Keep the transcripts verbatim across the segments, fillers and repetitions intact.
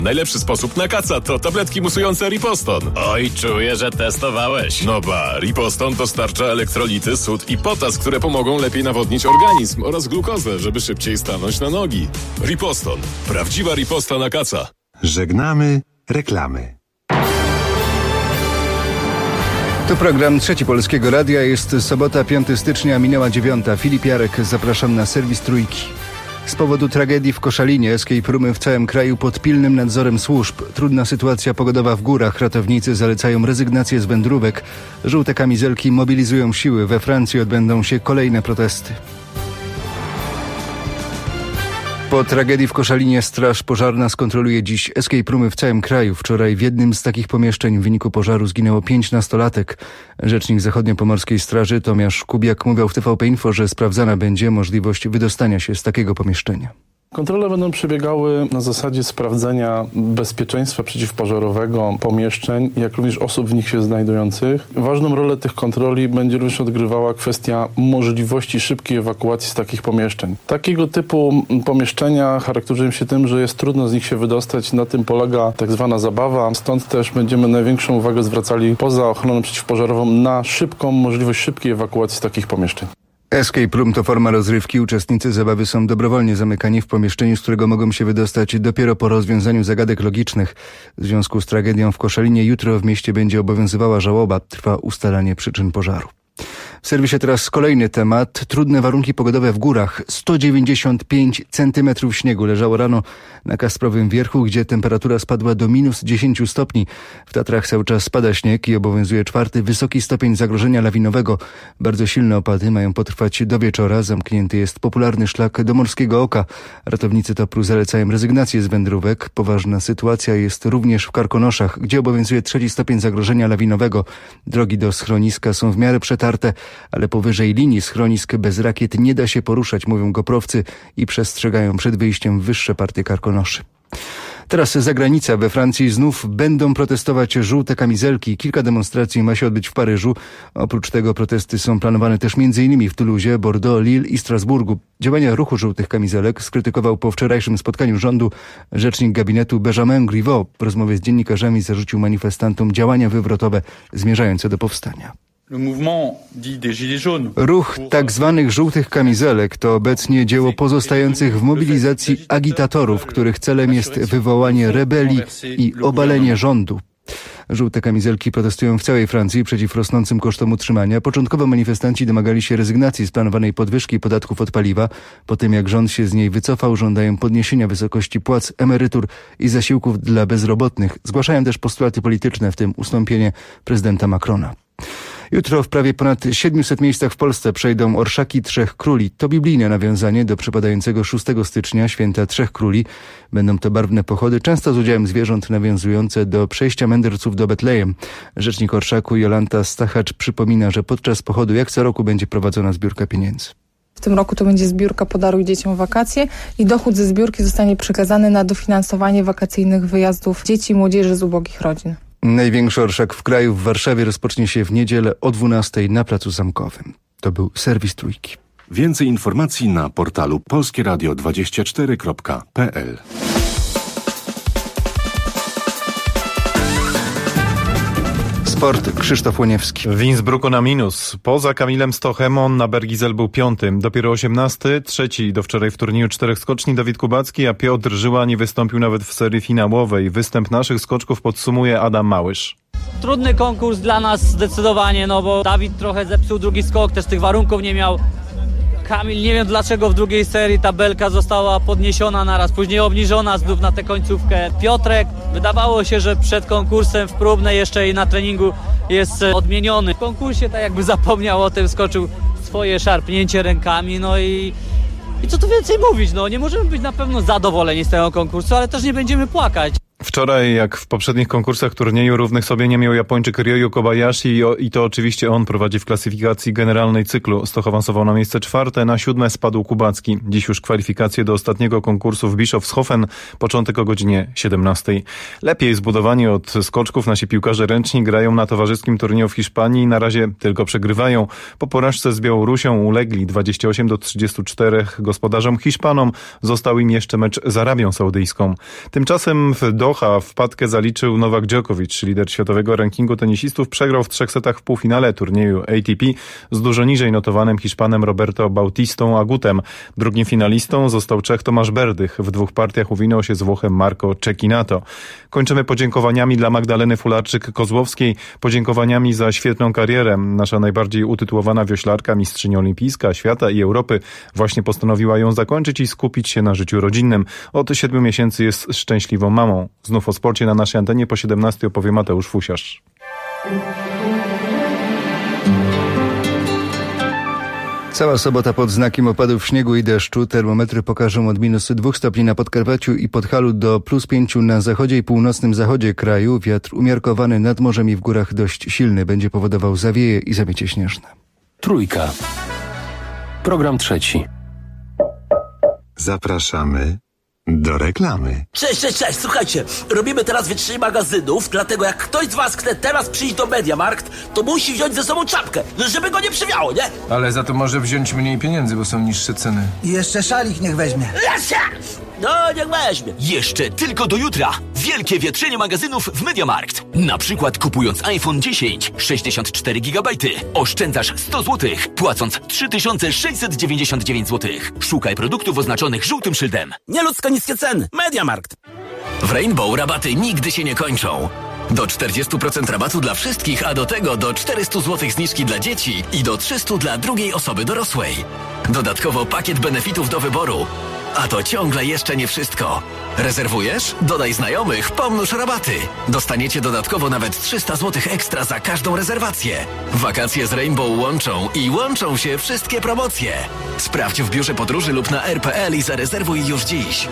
Najlepszy sposób na kaca to tabletki musujące Riposton. Oj, czuję, że testowałeś. No ba, Riposton dostarcza elektrolity, sód i potas, które pomogą lepiej nawodnić organizm oraz glukozę, żeby szybciej stanąć na nogi. Riposton. Prawdziwa riposta na kaca. Żegnamy reklamy. To program Trzeci Polskiego Radia. Jest sobota, piątego stycznia, minęła dziewiąta. Filip Jarek, zapraszam na serwis Trójki. Z powodu tragedii w Koszalinie escape roomy w całym kraju pod pilnym nadzorem służb. Trudna sytuacja pogodowa w górach. Ratownicy zalecają rezygnację z wędrówek. Żółte kamizelki mobilizują siły. We Francji odbędą się kolejne protesty. Po tragedii w Koszalinie Straż Pożarna skontroluje dziś escape roomy w całym kraju. Wczoraj w jednym z takich pomieszczeń w wyniku pożaru zginęło pięć nastolatek. Rzecznik Zachodniopomorskiej Straży Tomasz Kubiak mówił w T V P Info, że sprawdzana będzie możliwość wydostania się z takiego pomieszczenia. Kontrole będą przebiegały na zasadzie sprawdzenia bezpieczeństwa przeciwpożarowego pomieszczeń, jak również osób w nich się znajdujących. Ważną rolę tych kontroli będzie również odgrywała kwestia możliwości szybkiej ewakuacji z takich pomieszczeń. Takiego typu pomieszczenia charakteryzują się tym, że jest trudno z nich się wydostać. Na tym polega tak zwana zabawa. Stąd też będziemy największą uwagę zwracali poza ochroną przeciwpożarową na szybką możliwość szybkiej ewakuacji z takich pomieszczeń. Escape room to forma rozrywki. Uczestnicy zabawy są dobrowolnie zamykani w pomieszczeniu, z którego mogą się wydostać dopiero po rozwiązaniu zagadek logicznych. W związku z tragedią w Koszalinie jutro w mieście będzie obowiązywała żałoba. Trwa ustalanie przyczyn pożaru. W serwisie teraz kolejny temat. Trudne warunki pogodowe w górach. sto dziewięćdziesiąt pięć centymetrów śniegu leżało rano na Kasprowym Wierchu, gdzie temperatura spadła do minus dziesięć stopni. W Tatrach cały czas spada śnieg i obowiązuje czwarty wysoki stopień zagrożenia lawinowego. Bardzo silne opady mają potrwać do wieczora. Zamknięty jest popularny szlak do Morskiego Oka. Ratownicy Topru zalecają rezygnację z wędrówek. Poważna sytuacja jest również w Karkonoszach, gdzie obowiązuje trzeci stopień zagrożenia lawinowego. Drogi do schroniska są w miarę przetarte, ale powyżej linii schronisk bez rakiet nie da się poruszać, mówią goprowcy i przestrzegają przed wyjściem w wyższe partie Karkonoszy. Teraz zagranica. We Francji znów będą protestować żółte kamizelki. Kilka demonstracji ma się odbyć w Paryżu. Oprócz tego protesty są planowane też m.in. w Toulouse, Bordeaux, Lille i Strasburgu. Działania ruchu żółtych kamizelek skrytykował po wczorajszym spotkaniu rządu rzecznik gabinetu Benjamin Griveaux. W rozmowie z dziennikarzami zarzucił manifestantom działania wywrotowe zmierzające do powstania. Ruch tak zwanych żółtych kamizelek to obecnie dzieło pozostających w mobilizacji agitatorów, których celem jest wywołanie rebelii i obalenie rządu. Żółte kamizelki protestują w całej Francji przeciw rosnącym kosztom utrzymania. Początkowo manifestanci domagali się rezygnacji z planowanej podwyżki podatków od paliwa. Po tym jak rząd się z niej wycofał, żądają podniesienia wysokości płac, emerytur i zasiłków dla bezrobotnych. Zgłaszają też postulaty polityczne, w tym ustąpienie prezydenta Macrona. Jutro w prawie ponad siedmiuset miejscach w Polsce przejdą orszaki Trzech Króli. To biblijne nawiązanie do przypadającego szóstego stycznia, święta Trzech Króli. Będą to barwne pochody, często z udziałem zwierząt, nawiązujące do przejścia mędrców do Betlejem. Rzecznik orszaku Jolanta Stachacz przypomina, że podczas pochodu jak co roku będzie prowadzona zbiórka pieniędzy. W tym roku to będzie zbiórka Podaruj dzieciom wakacje i dochód ze zbiórki zostanie przekazany na dofinansowanie wakacyjnych wyjazdów dzieci i młodzieży z ubogich rodzin. Największy orszak w kraju w Warszawie rozpocznie się w niedzielę o dwunastej na Placu Zamkowym. To był serwis Trójki. Więcej informacji na portalu polskie radio dwadzieścia cztery kropka p l. Sport, Krzysztof Łoniewski. W Innsbrucku na minus. Poza Kamilem Stochem on na Bergizel był piątym. Dopiero osiemnasty, trzeci do wczoraj w turnieju czterech skoczni Dawid Kubacki, a Piotr Żyła nie wystąpił nawet w serii finałowej. Występ naszych skoczków podsumuje Adam Małysz. Trudny konkurs dla nas zdecydowanie, no bo Dawid trochę zepsuł drugi skok, też tych warunków nie miał. Kamil, nie wiem dlaczego w drugiej serii ta belka została podniesiona naraz, później obniżona znów na tę końcówkę. Piotrek, wydawało się, że przed konkursem w próbnej jeszcze i na treningu jest odmieniony. W konkursie tak jakby zapomniał o tym, skoczył swoje szarpnięcie rękami, no i, i co tu więcej mówić, no nie możemy być na pewno zadowoleni z tego konkursu, ale też nie będziemy płakać. Wczoraj, jak w poprzednich konkursach turnieju, równych sobie nie miał Japończyk Ryoyu Kobayashi i to oczywiście on prowadzi w klasyfikacji generalnej cyklu. Stoch awansował na miejsce czwarte, na siódme spadł Kubacki. Dziś już kwalifikacje do ostatniego konkursu w Bischofshofen, początek o godzinie siedemnastej. Lepiej zbudowani od skoczków nasi piłkarze ręczni grają na towarzyskim turnieju w Hiszpanii i na razie tylko przegrywają. Po porażce z Białorusią ulegli dwadzieścia osiem do trzydziestu czterech gospodarzom Hiszpanom. Został im jeszcze mecz z Arabią Saudyjską. Tymczasem w do Doha. Wpadkę zaliczył Nowak Djokovic, lider światowego rankingu tenisistów. Przegrał w trzech setach w półfinale turnieju A T P z dużo niżej notowanym Hiszpanem Roberto Bautistą Agutem. Drugim finalistą został Czech Tomasz Berdych. W dwóch partiach uwinął się z Włochem Marco Cecchinato. Kończymy podziękowaniami dla Magdaleny Fularczyk-Kozłowskiej. Podziękowaniami za świetną karierę. Nasza najbardziej utytułowana wioślarka, mistrzyni olimpijska, świata i Europy, właśnie postanowiła ją zakończyć i skupić się na życiu rodzinnym. Od siedmiu miesięcy jest szczęśliwą mamą. Znów o sporcie na naszej antenie po siedemnastej opowie Mateusz Fusiarz. Cała sobota pod znakiem opadów śniegu i deszczu. Termometry pokażą od minus dwóch stopni na Podkarpaciu i Podhalu do plus pięciu na zachodzie i północnym zachodzie kraju. Wiatr umiarkowany nad morzem i w górach dość silny. Będzie powodował zawieje i zabiecie śnieżne. Trójka. Program trzeci. Zapraszamy do reklamy. Cześć, cześć, cześć, słuchajcie, robimy teraz wytrzyj magazynów, dlatego jak ktoś z was chce teraz przyjść do Mediamarkt, to musi wziąć ze sobą czapkę, żeby go nie przywiało, nie? Ale za to może wziąć mniej pieniędzy, bo są niższe ceny. I jeszcze szalik niech weźmie. No, niech weźmie. Jeszcze tylko do jutra. Wielkie wietrzenie magazynów w Mediamarkt. Na przykład kupując iPhone dziesięć, sześćdziesiąt cztery gigabajty, oszczędzasz sto złotych, płacąc trzy tysiące sześćset dziewięćdziesiąt dziewięć złotych. Szukaj produktów oznaczonych żółtym szyldem. Nieludzko niskie ceny. Mediamarkt. W Rainbow rabaty nigdy się nie kończą. Do czterdzieści procent rabatu dla wszystkich, a do tego do czterysta złotych zniżki dla dzieci i do trzysta dla drugiej osoby dorosłej. Dodatkowo pakiet benefitów do wyboru. A to ciągle jeszcze nie wszystko. Rezerwujesz? Dodaj znajomych, pomnóż rabaty. Dostaniecie dodatkowo nawet trzysta złotych ekstra za każdą rezerwację. Wakacje z Rainbow łączą i łączą się wszystkie promocje. Sprawdź w biurze podróży lub na r kropka p l i zarezerwuj już dziś.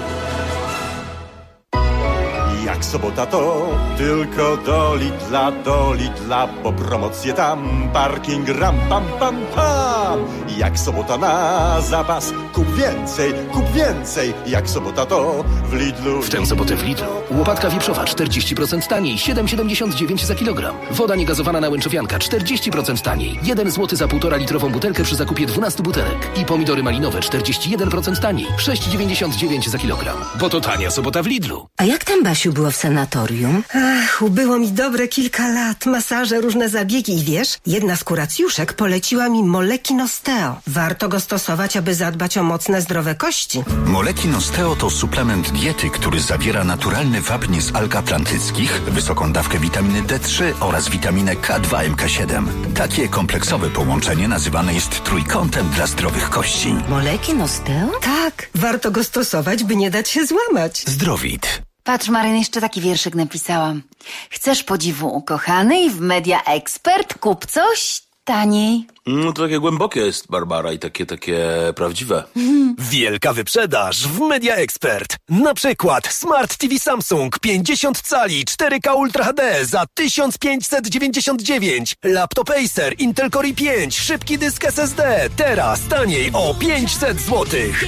Jak sobota to tylko do Lidla, do Lidla, po promocje tam, parking ram pam pam pam. Jak sobota na zapas, kup więcej, kup więcej. Jak sobota to w Lidlu. W tę sobotę w Lidlu łopatka wieprzowa czterdzieści procent taniej, siedem siedemdziesiąt dziewięć za kilogram. Woda niegazowana na łęczowianka czterdzieści procent taniej, jeden złoty za półtora litrową butelkę przy zakupie dwunastu butelek. I pomidory malinowe czterdzieści jeden procent taniej, sześć dziewięćdziesiąt dziewięć za kilogram. Bo to tania sobota w Lidlu. A jak tam, Basiu, było w sanatorium? Ach, ubyło mi dobre kilka lat. Masaże, różne zabiegi i wiesz, jedna z kuracjuszek poleciła mi Molekin Osteo. Warto go stosować, aby zadbać o mocne, zdrowe kości. Molekin Osteo to suplement diety, który zawiera naturalny wapń z alg atlantyckich, wysoką dawkę witaminy D trzy oraz witaminę K dwa M K siedem. Takie kompleksowe połączenie nazywane jest trójkątem dla zdrowych kości. Molekin Osteo? Tak, warto go stosować, by nie dać się złamać. Zdrowit. Patrz, Maryn, jeszcze taki wierszyk napisałam. Chcesz podziwu ukochanej w Media Expert? Kup coś taniej. No to takie głębokie jest, Barbara, i takie, takie prawdziwe. Wielka wyprzedaż w Media Expert. Na przykład Smart T V Samsung pięćdziesiąt cali cztery K Ultra H D za tysiąc pięćset dziewięćdziesiąt dziewięć. Laptop Acer Intel Core i pięć, szybki dysk S S D. Teraz taniej o pięćset złotych.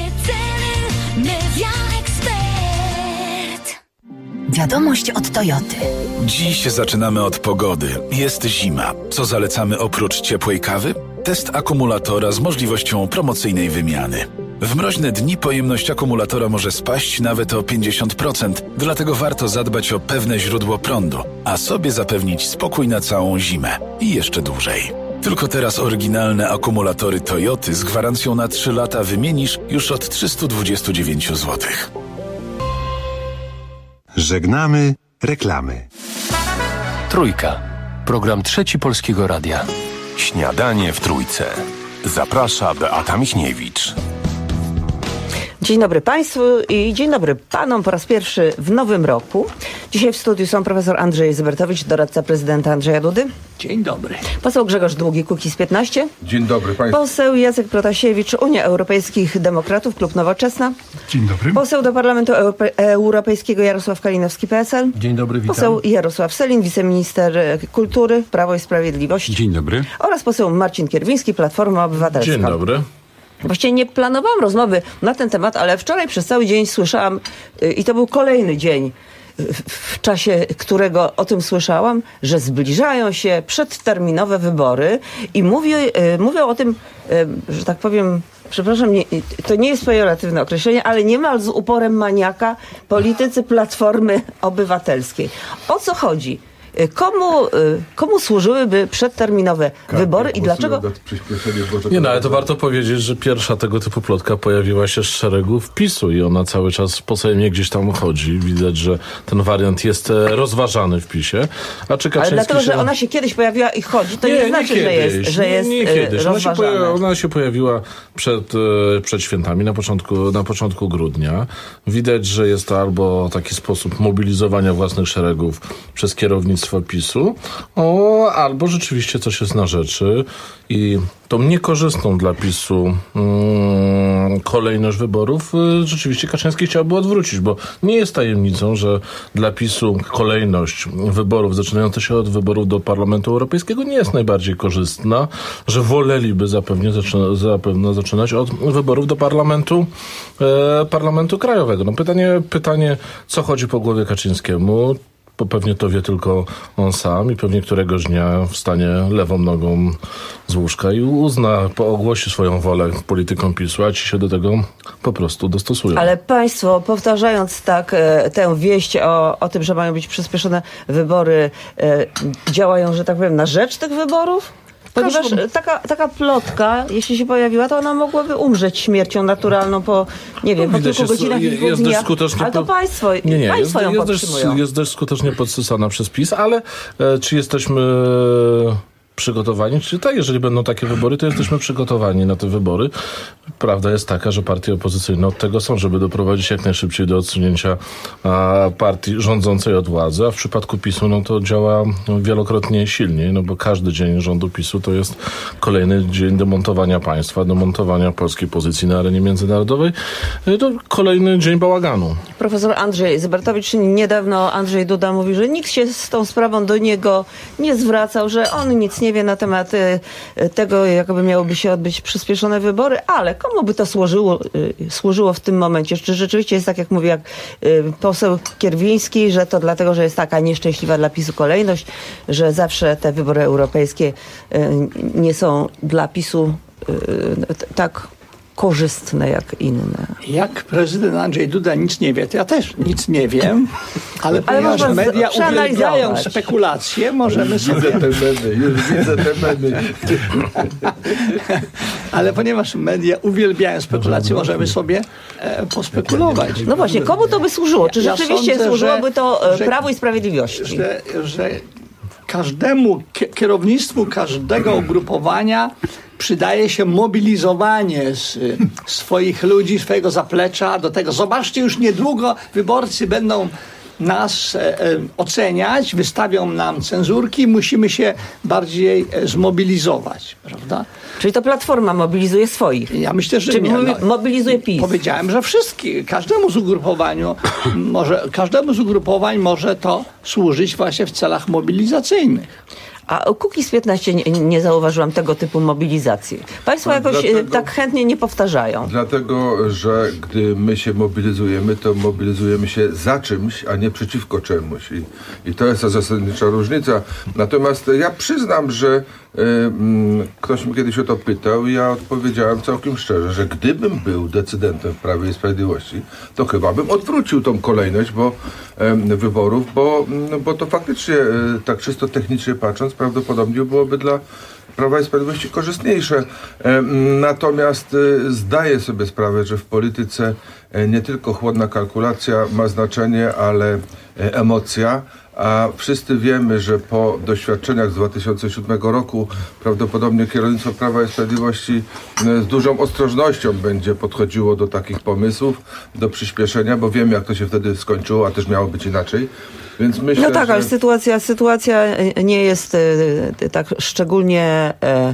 Wiadomość od Toyoty. Dziś zaczynamy od pogody. Jest zima. Co zalecamy oprócz ciepłej kawy? Test akumulatora z możliwością promocyjnej wymiany. W mroźne dni pojemność akumulatora może spaść nawet o pięćdziesiąt procent, dlatego warto zadbać o pewne źródło prądu, a sobie zapewnić spokój na całą zimę i jeszcze dłużej. Tylko teraz oryginalne akumulatory Toyoty z gwarancją na trzy lata wymienisz już od trzysta dwadzieścia dziewięć złotych. Żegnamy reklamy. Trójka. Program trzeci Polskiego Radia. Śniadanie w Trójce. Zaprasza Beata Michniewicz. Dzień dobry Państwu i dzień dobry Panom po raz pierwszy w nowym roku. Dzisiaj w studiu są profesor Andrzej Zybertowicz, doradca prezydenta Andrzeja Dudy. Dzień dobry. Poseł Grzegorz Długi, Kukiz piętnaście. Dzień dobry Państwu. Poseł Jacek Protasiewicz, Unia Europejskich Demokratów, Klub Nowoczesna. Dzień dobry. Poseł do Parlamentu Europe- Europejskiego Jarosław Kalinowski, P S L. Dzień dobry, witam. Poseł Jarosław Sellin, wiceminister kultury, Prawo i Sprawiedliwość. Dzień dobry. Oraz poseł Marcin Kierwiński, Platforma Obywatelska. Dzień dobry. Właściwie nie planowałam rozmowy na ten temat, ale wczoraj przez cały dzień słyszałam, i to był kolejny dzień, w czasie którego o tym słyszałam, że zbliżają się przedterminowe wybory i mówi, mówią o tym, że tak powiem, przepraszam, nie, to nie jest pejoratywne określenie, ale niemal z uporem maniaka politycy Platformy Obywatelskiej. O co chodzi? Komu, komu służyłyby przedterminowe wybory i dlaczego? Nie no, ale to warto powiedzieć, że pierwsza tego typu plotka pojawiła się z szeregów PiSu i ona cały czas po Sejmie gdzieś tam chodzi. Widać, że ten wariant jest rozważany w PiSie. A czy ale dlatego, się... że ona się kiedyś pojawiła i chodzi, to nie, nie znaczy, nie że jest, że jest nie, nie kiedyś. Ona się, pojawiła, rozważane. ona się pojawiła przed, przed świętami, na początku, na początku grudnia. Widać, że jest to albo taki sposób mobilizowania własnych szeregów przez kierownictwo PiSu, o, albo rzeczywiście coś jest na rzeczy i tą niekorzystną dla PiSu mm, kolejność wyborów y, rzeczywiście Kaczyński chciałby odwrócić, bo nie jest tajemnicą, że dla PiSu kolejność wyborów zaczynająca się od wyborów do Parlamentu Europejskiego nie jest najbardziej korzystna, że woleliby zapewne, zaczyna, zapewne zaczynać od wyborów do Parlamentu e, Parlamentu Krajowego. No pytanie, pytanie, co chodzi po głowie Kaczyńskiemu? Bo pewnie to wie tylko on sam i pewnie któregoś dnia wstanie lewą nogą z łóżka i uzna, ogłosi swoją wolę politykom PiSu, a ci się do tego po prostu dostosują. Ale państwo, powtarzając tak e, tę wieść o, o tym, że mają być przyspieszone wybory, e, działają, że tak powiem, na rzecz tych wyborów? Ponieważ taka, taka plotka, jeśli się pojawiła, to ona mogłaby umrzeć śmiercią naturalną po, nie wiem, no, po kilku godzinach i dwóch dniach. Ale to państwo, nie, nie, państwo jest, ją jest podtrzymują. Dość, jest dość skutecznie podsysana przez PiS, ale e, czy jesteśmy przygotowani? Czy tak, jeżeli będą takie wybory, to jesteśmy przygotowani na te wybory. Prawda jest taka, że partie opozycyjne od tego są, żeby doprowadzić jak najszybciej do odsunięcia a, partii rządzącej od władzy, a w przypadku PiSu no to działa wielokrotnie silniej, no bo każdy dzień rządu PiSu to jest kolejny dzień demontowania państwa, demontowania polskiej pozycji na arenie międzynarodowej, to kolejny dzień bałaganu. Profesor Andrzej Zybertowicz, niedawno Andrzej Duda mówi, że nikt się z tą sprawą do niego nie zwracał, że on nic nie wie na temat tego, jakoby miałyby się odbyć przyspieszone wybory, ale komu by to służyło, służyło w tym momencie? Czy rzeczywiście jest tak, jak mówi jak poseł Kierwiński, że to dlatego, że jest taka nieszczęśliwa dla PiSu kolejność, że zawsze te wybory europejskie nie są dla PiSu tak korzystne jak inne. Jak prezydent Andrzej Duda nic nie wie, to ja też nic nie wiem, ale, ale ponieważ media uwielbiają spekulacje, możemy sobie... Widzę te memy, już widzę te memy. Ale ponieważ media uwielbiają spekulacje, możemy sobie e, pospekulować. No właśnie, komu to by służyło? Czy ja rzeczywiście sądzę, służyłoby że, to że, Prawu i Sprawiedliwości? Że, że każdemu, kierownictwu każdego ugrupowania przydaje się mobilizowanie z, swoich ludzi, swojego zaplecza do tego. Zobaczcie, już niedługo wyborcy będą nas e, oceniać, wystawią nam cenzurki, musimy się bardziej e, zmobilizować, prawda? Czyli to Platforma mobilizuje swoich? Ja myślę, że Czy nie. No, mobilizuje PiS? Powiedziałem, że wszystkich, każdemu z ugrupowaniu może, każdemu z ugrupowań może to służyć właśnie w celach mobilizacyjnych. A u Kukiz piętnaście nie, nie zauważyłam tego typu mobilizacji. Państwo jakoś dlatego, tak chętnie nie powtarzają. Dlatego, że gdy my się mobilizujemy, to mobilizujemy się za czymś, a nie przeciwko czemuś. I, i to jest ta zasadnicza różnica. Natomiast ja przyznam, że y, y, ktoś mnie kiedyś o to pytał i ja odpowiedziałem całkiem szczerze, że gdybym był decydentem w Prawie i Sprawiedliwości, to chyba bym odwrócił tą kolejność bo, y, wyborów, bo, y, bo to faktycznie, y, tak czysto technicznie patrząc, prawdopodobnie byłoby dla Prawa i Sprawiedliwości korzystniejsze. Natomiast zdaję sobie sprawę, że w polityce nie tylko chłodna kalkulacja ma znaczenie, ale emocja. A wszyscy wiemy, że po doświadczeniach z dwa tysiące siódmego roku prawdopodobnie kierownictwo Prawa i Sprawiedliwości z dużą ostrożnością będzie podchodziło do takich pomysłów, do przyspieszenia, bo wiemy, jak to się wtedy skończyło, a też miało być inaczej. Więc myślę, no tak, że... ale sytuacja, sytuacja nie jest e, tak szczególnie e,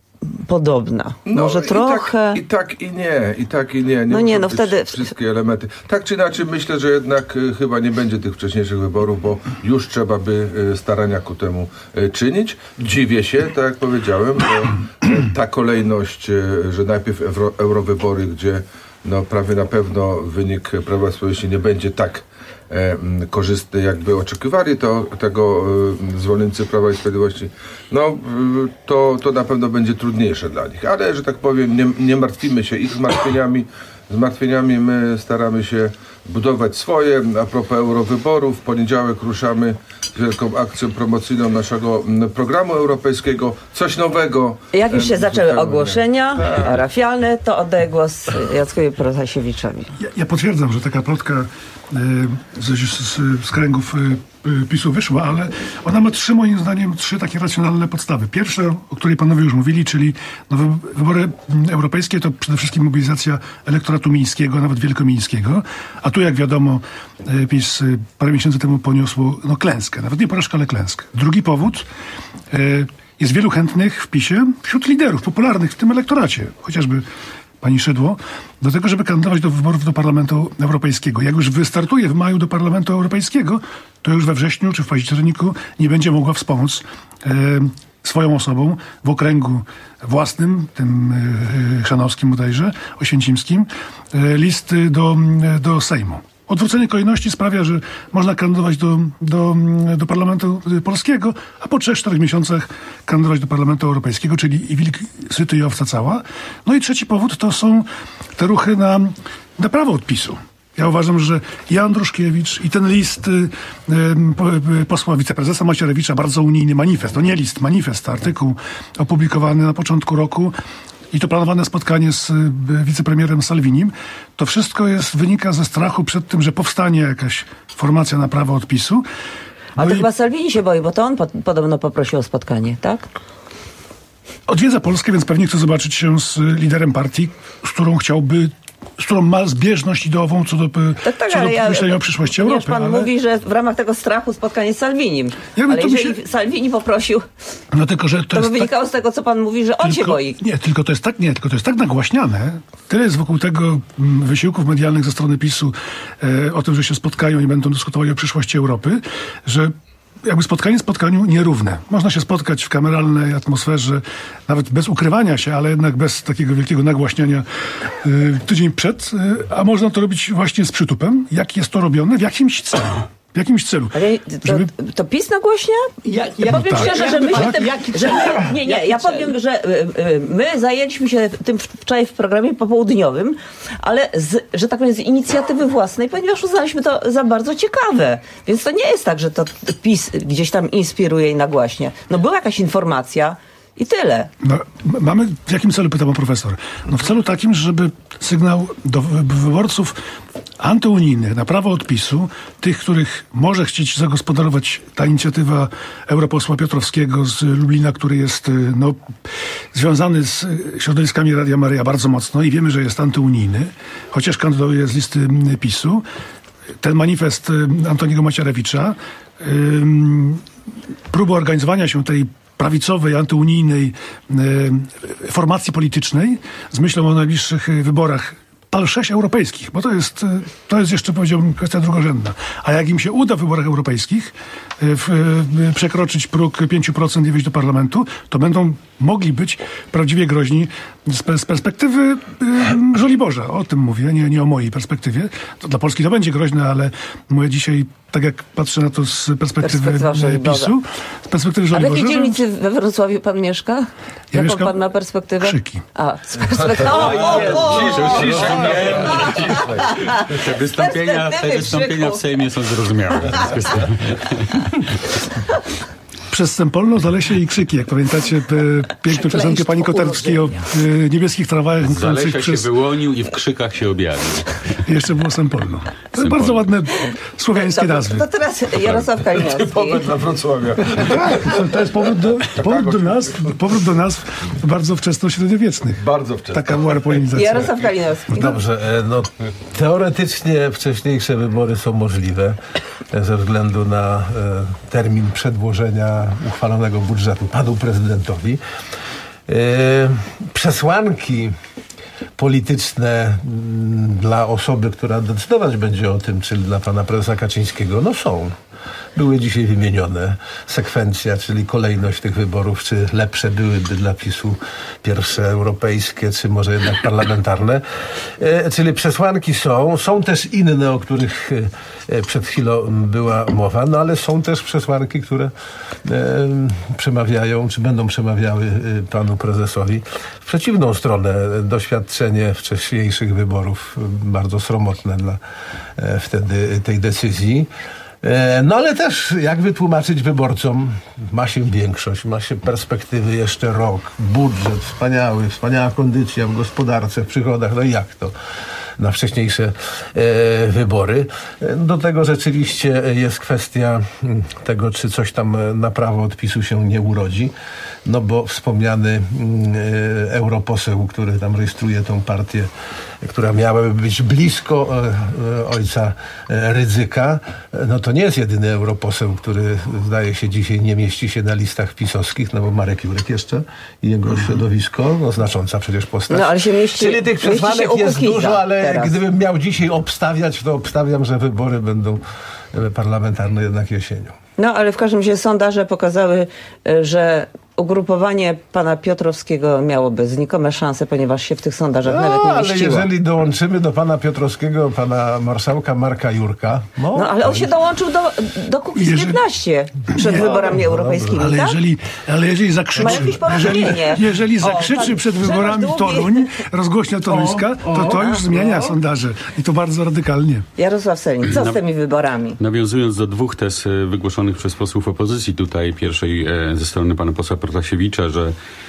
podobna. No, Może trochę... I tak, I tak i nie, i tak i nie. Nie no nie, no wtedy... Wszystkie elementy. Tak czy inaczej myślę, że jednak y, chyba nie będzie tych wcześniejszych wyborów, bo już trzeba by y, starania ku temu y, czynić. Dziwię się, tak jak powiedziałem, bo y, ta kolejność, y, że najpierw euro, eurowybory, gdzie no prawie na pewno wynik Prawa i Sprawiedliwości nie będzie tak e, korzystny, jakby oczekiwali to, tego e, zwolennicy Prawa i Sprawiedliwości, no e, to, to na pewno będzie trudniejsze dla nich. Ale, że tak powiem, nie, nie martwimy się ich zmartwieniami. Zmartwieniami my staramy się budować swoje. A propos eurowyborów, w poniedziałek ruszamy z wielką akcją promocyjną naszego programu europejskiego. Coś nowego. Jak już się zaczęły ogłoszenia tak. parafialne, to oddaję głos Jackowi Protasiewiczowi. Ja, ja potwierdzam, że taka plotka y, z, z, z kręgów y, y, PiSu wyszła, ale ona ma trzy, moim zdaniem, trzy takie racjonalne podstawy. Pierwsza, o której panowie już mówili, czyli no, wybory europejskie to przede wszystkim mobilizacja elektoratu miejskiego, nawet wielkomiejskiego, a tu, jak wiadomo, y, PiS y, parę miesięcy temu poniosło no, klęskę, nawet nie porażkę, ale klęskę. Drugi powód, y, jest wielu chętnych w PiSie wśród liderów popularnych w tym elektoracie, chociażby pani Szydło, do tego, żeby kandydować do wyborów do Parlamentu Europejskiego. Jak już wystartuje w maju do Parlamentu Europejskiego, to już we wrześniu czy w październiku nie będzie mogła wspomóc e, swoją osobą w okręgu własnym, tym e, chrzanowskim bodajże, oświęcimskim, e, listy do, do Sejmu. Odwrócenie kolejności sprawia, że można kandydować do, do, do Parlamentu Polskiego, a po trzech, czterech miesiącach kandydować do Parlamentu Europejskiego, czyli i wilk syty i owca cała. No i trzeci powód to są te ruchy na, na prawo od PiSu. Ja uważam, że i Andruszkiewicz i ten list y, y, posła wiceprezesa Macierewicza, bardzo unijny manifest, to nie list, manifest, artykuł opublikowany na początku roku, i to planowane spotkanie z wicepremierem Salvinim, to wszystko jest, wynika ze strachu przed tym, że powstanie jakaś formacja na prawo od PiSu. No A to i chyba Salvini się boi, bo to on po, podobno poprosił o spotkanie, tak? Odwiedza Polskę, więc pewnie chce zobaczyć się z liderem partii, z którą chciałby, z którą ma zbieżność ideową co do, tak, tak, co do ja, myślenia o przyszłości Europy. pan ale... mówi, że w ramach tego strachu spotkanie z Salvinim. Ja ale jeżeli się... Salvini poprosił, no, tylko, że to, to jest by wynikało tak... z tego, co pan mówi, że on tylko, się boi. Nie, tylko to jest tak, nie, tylko to jest tak nagłaśniane, tyle jest wokół tego m, wysiłków medialnych ze strony PiSu e, o tym, że się spotkają i będą dyskutowali o przyszłości Europy, że jakby spotkanie spotkaniu nierówne. Można się spotkać w kameralnej atmosferze, nawet bez ukrywania się, ale jednak bez takiego wielkiego nagłaśniania y, tydzień przed, y, a można to robić właśnie z przytupem. Jak jest to robione? W jakimś celu. W jakimś celu. Ale to, żeby... to PiS nagłaśnia? Ja, ja no powiem tak. szczerze, że my się tak? tym, że my, nie, nie, ja powiem, że my zajęliśmy się tym wczoraj w programie popołudniowym, ale z, że tak powiem z inicjatywy własnej, ponieważ uznaliśmy to za bardzo ciekawe. Więc to nie jest tak, że to PiS gdzieś tam inspiruje i nagłaśnia. No była jakaś informacja i tyle. No, mamy, w jakim celu, pyta pan profesor? No w celu takim, żeby sygnał do wyborców antyunijnych, na prawo od PiSu, tych, których może chcieć zagospodarować ta inicjatywa europosła Piotrowskiego z Lublina, który jest no, związany z środowiskami Radia Maryja bardzo mocno i wiemy, że jest antyunijny, chociaż kandyduje z listy PiSu. Ten manifest Antoniego Macierewicza, ym, próba organizowania się tej prawicowej, antyunijnej e, formacji politycznej z myślą o najbliższych wyborach P A L sześć europejskich, bo to jest, to jest jeszcze, powiedziałbym, kwestia drugorzędna. A jak im się uda w wyborach europejskich w, w, przekroczyć próg pięć procent i wejść do parlamentu, to będą mogli być prawdziwie groźni z, z perspektywy y, Żoliborza. O tym mówię, nie, nie o mojej perspektywie. To dla Polski to będzie groźne, ale mówię dzisiaj, tak jak patrzę na to z perspektywy PiSu, z perspektywy Żoliborza. A w jakiej dzielnicy we Wrocławiu pan mieszka? Ja Jaką mieszkam pan ma perspektywę? Krzyki. A, z perspektywy... O, o, o, Te wystąpienia, te wystąpienia w Sejmie są zrozumiałe. Przez Sempolno, Zalesie i Krzyki. Jak pamiętacie piękną piosenkę pani Koterskiej o y, niebieskich tramwajach. Zalesia przez... się wyłonił i w Krzykach się objawił. I jeszcze było Sempolno. To jest bardzo ładne słowiańskie nazwy. To teraz Jarosław Kalinowski. Powrót dla Wrocławia. Tak, to jest powrót do, powrót do nazw, powrót do nazw bardzo wczesnośredniowiecznych. Bardzo wczesno. Taka była repolinizacja. Jarosław Kalinowski. Dobrze, no teoretycznie wcześniejsze wybory są możliwe ze względu na e, termin przedłożenia uchwalonego budżetu panu prezydentowi. E, przesłanki polityczne m, dla osoby, która decydować będzie o tym, czyli dla pana prezesa Kaczyńskiego, no są. były dzisiaj wymienione. Sekwencja, czyli kolejność tych wyborów, czy lepsze byłyby dla PiSu pierwsze europejskie, czy może jednak parlamentarne. E, czyli przesłanki są. Są też inne, o których e, przed chwilą była mowa, no ale są też przesłanki, które e, przemawiają, czy będą przemawiały e, panu prezesowi w przeciwną stronę. Doświadczenie wcześniejszych wyborów bardzo sromotne dla e, wtedy tej decyzji. E, no ale też jak wytłumaczyć wyborcom, ma się większość, ma się perspektywy jeszcze rok, budżet wspaniały, wspaniała kondycja w gospodarce, w przychodach, no i jak to na wcześniejsze e, wybory. Do tego rzeczywiście jest kwestia tego, czy coś tam na prawo od PiSu się nie urodzi. No bo wspomniany e, europoseł, który tam rejestruje tą partię, która miałaby być blisko e, e, ojca e, Rydzyka, no to nie jest jedyny europoseł, który zdaje się dzisiaj nie mieści się na listach pisowskich, no bo Marek Jurek jeszcze i jego mm. środowisko, no znacząca przecież postać. No ale się mieści, Czyli tych przesłanek jest dużo, ale teraz. Gdybym miał dzisiaj obstawiać, to obstawiam, że wybory będą parlamentarne jednak jesienią. No ale w każdym razie sondaże pokazały, że ugrupowanie pana Piotrowskiego miałoby znikome szanse, ponieważ się w tych sondażach no, nawet nie mieściło. Ale jeżeli dołączymy do pana Piotrowskiego pana marszałka Marka Jurka... No, no ale on się dołączył do, do Kukiz piętnaście przed nie, wyborami no, europejskimi, ale tak? jeżeli, ale jeżeli zakrzyczy, jeżeli, jeżeli zakrzyczy o, przed wyborami Toruń, rozgłośnia toruńska, to to już zmienia sondaże. I to bardzo radykalnie. Jarosław Sellin, co z tymi wyborami? Nawiązując do dwóch tez wygłoszonych przez posłów opozycji, tutaj pierwszej ze strony pana posła Protasiewicza, że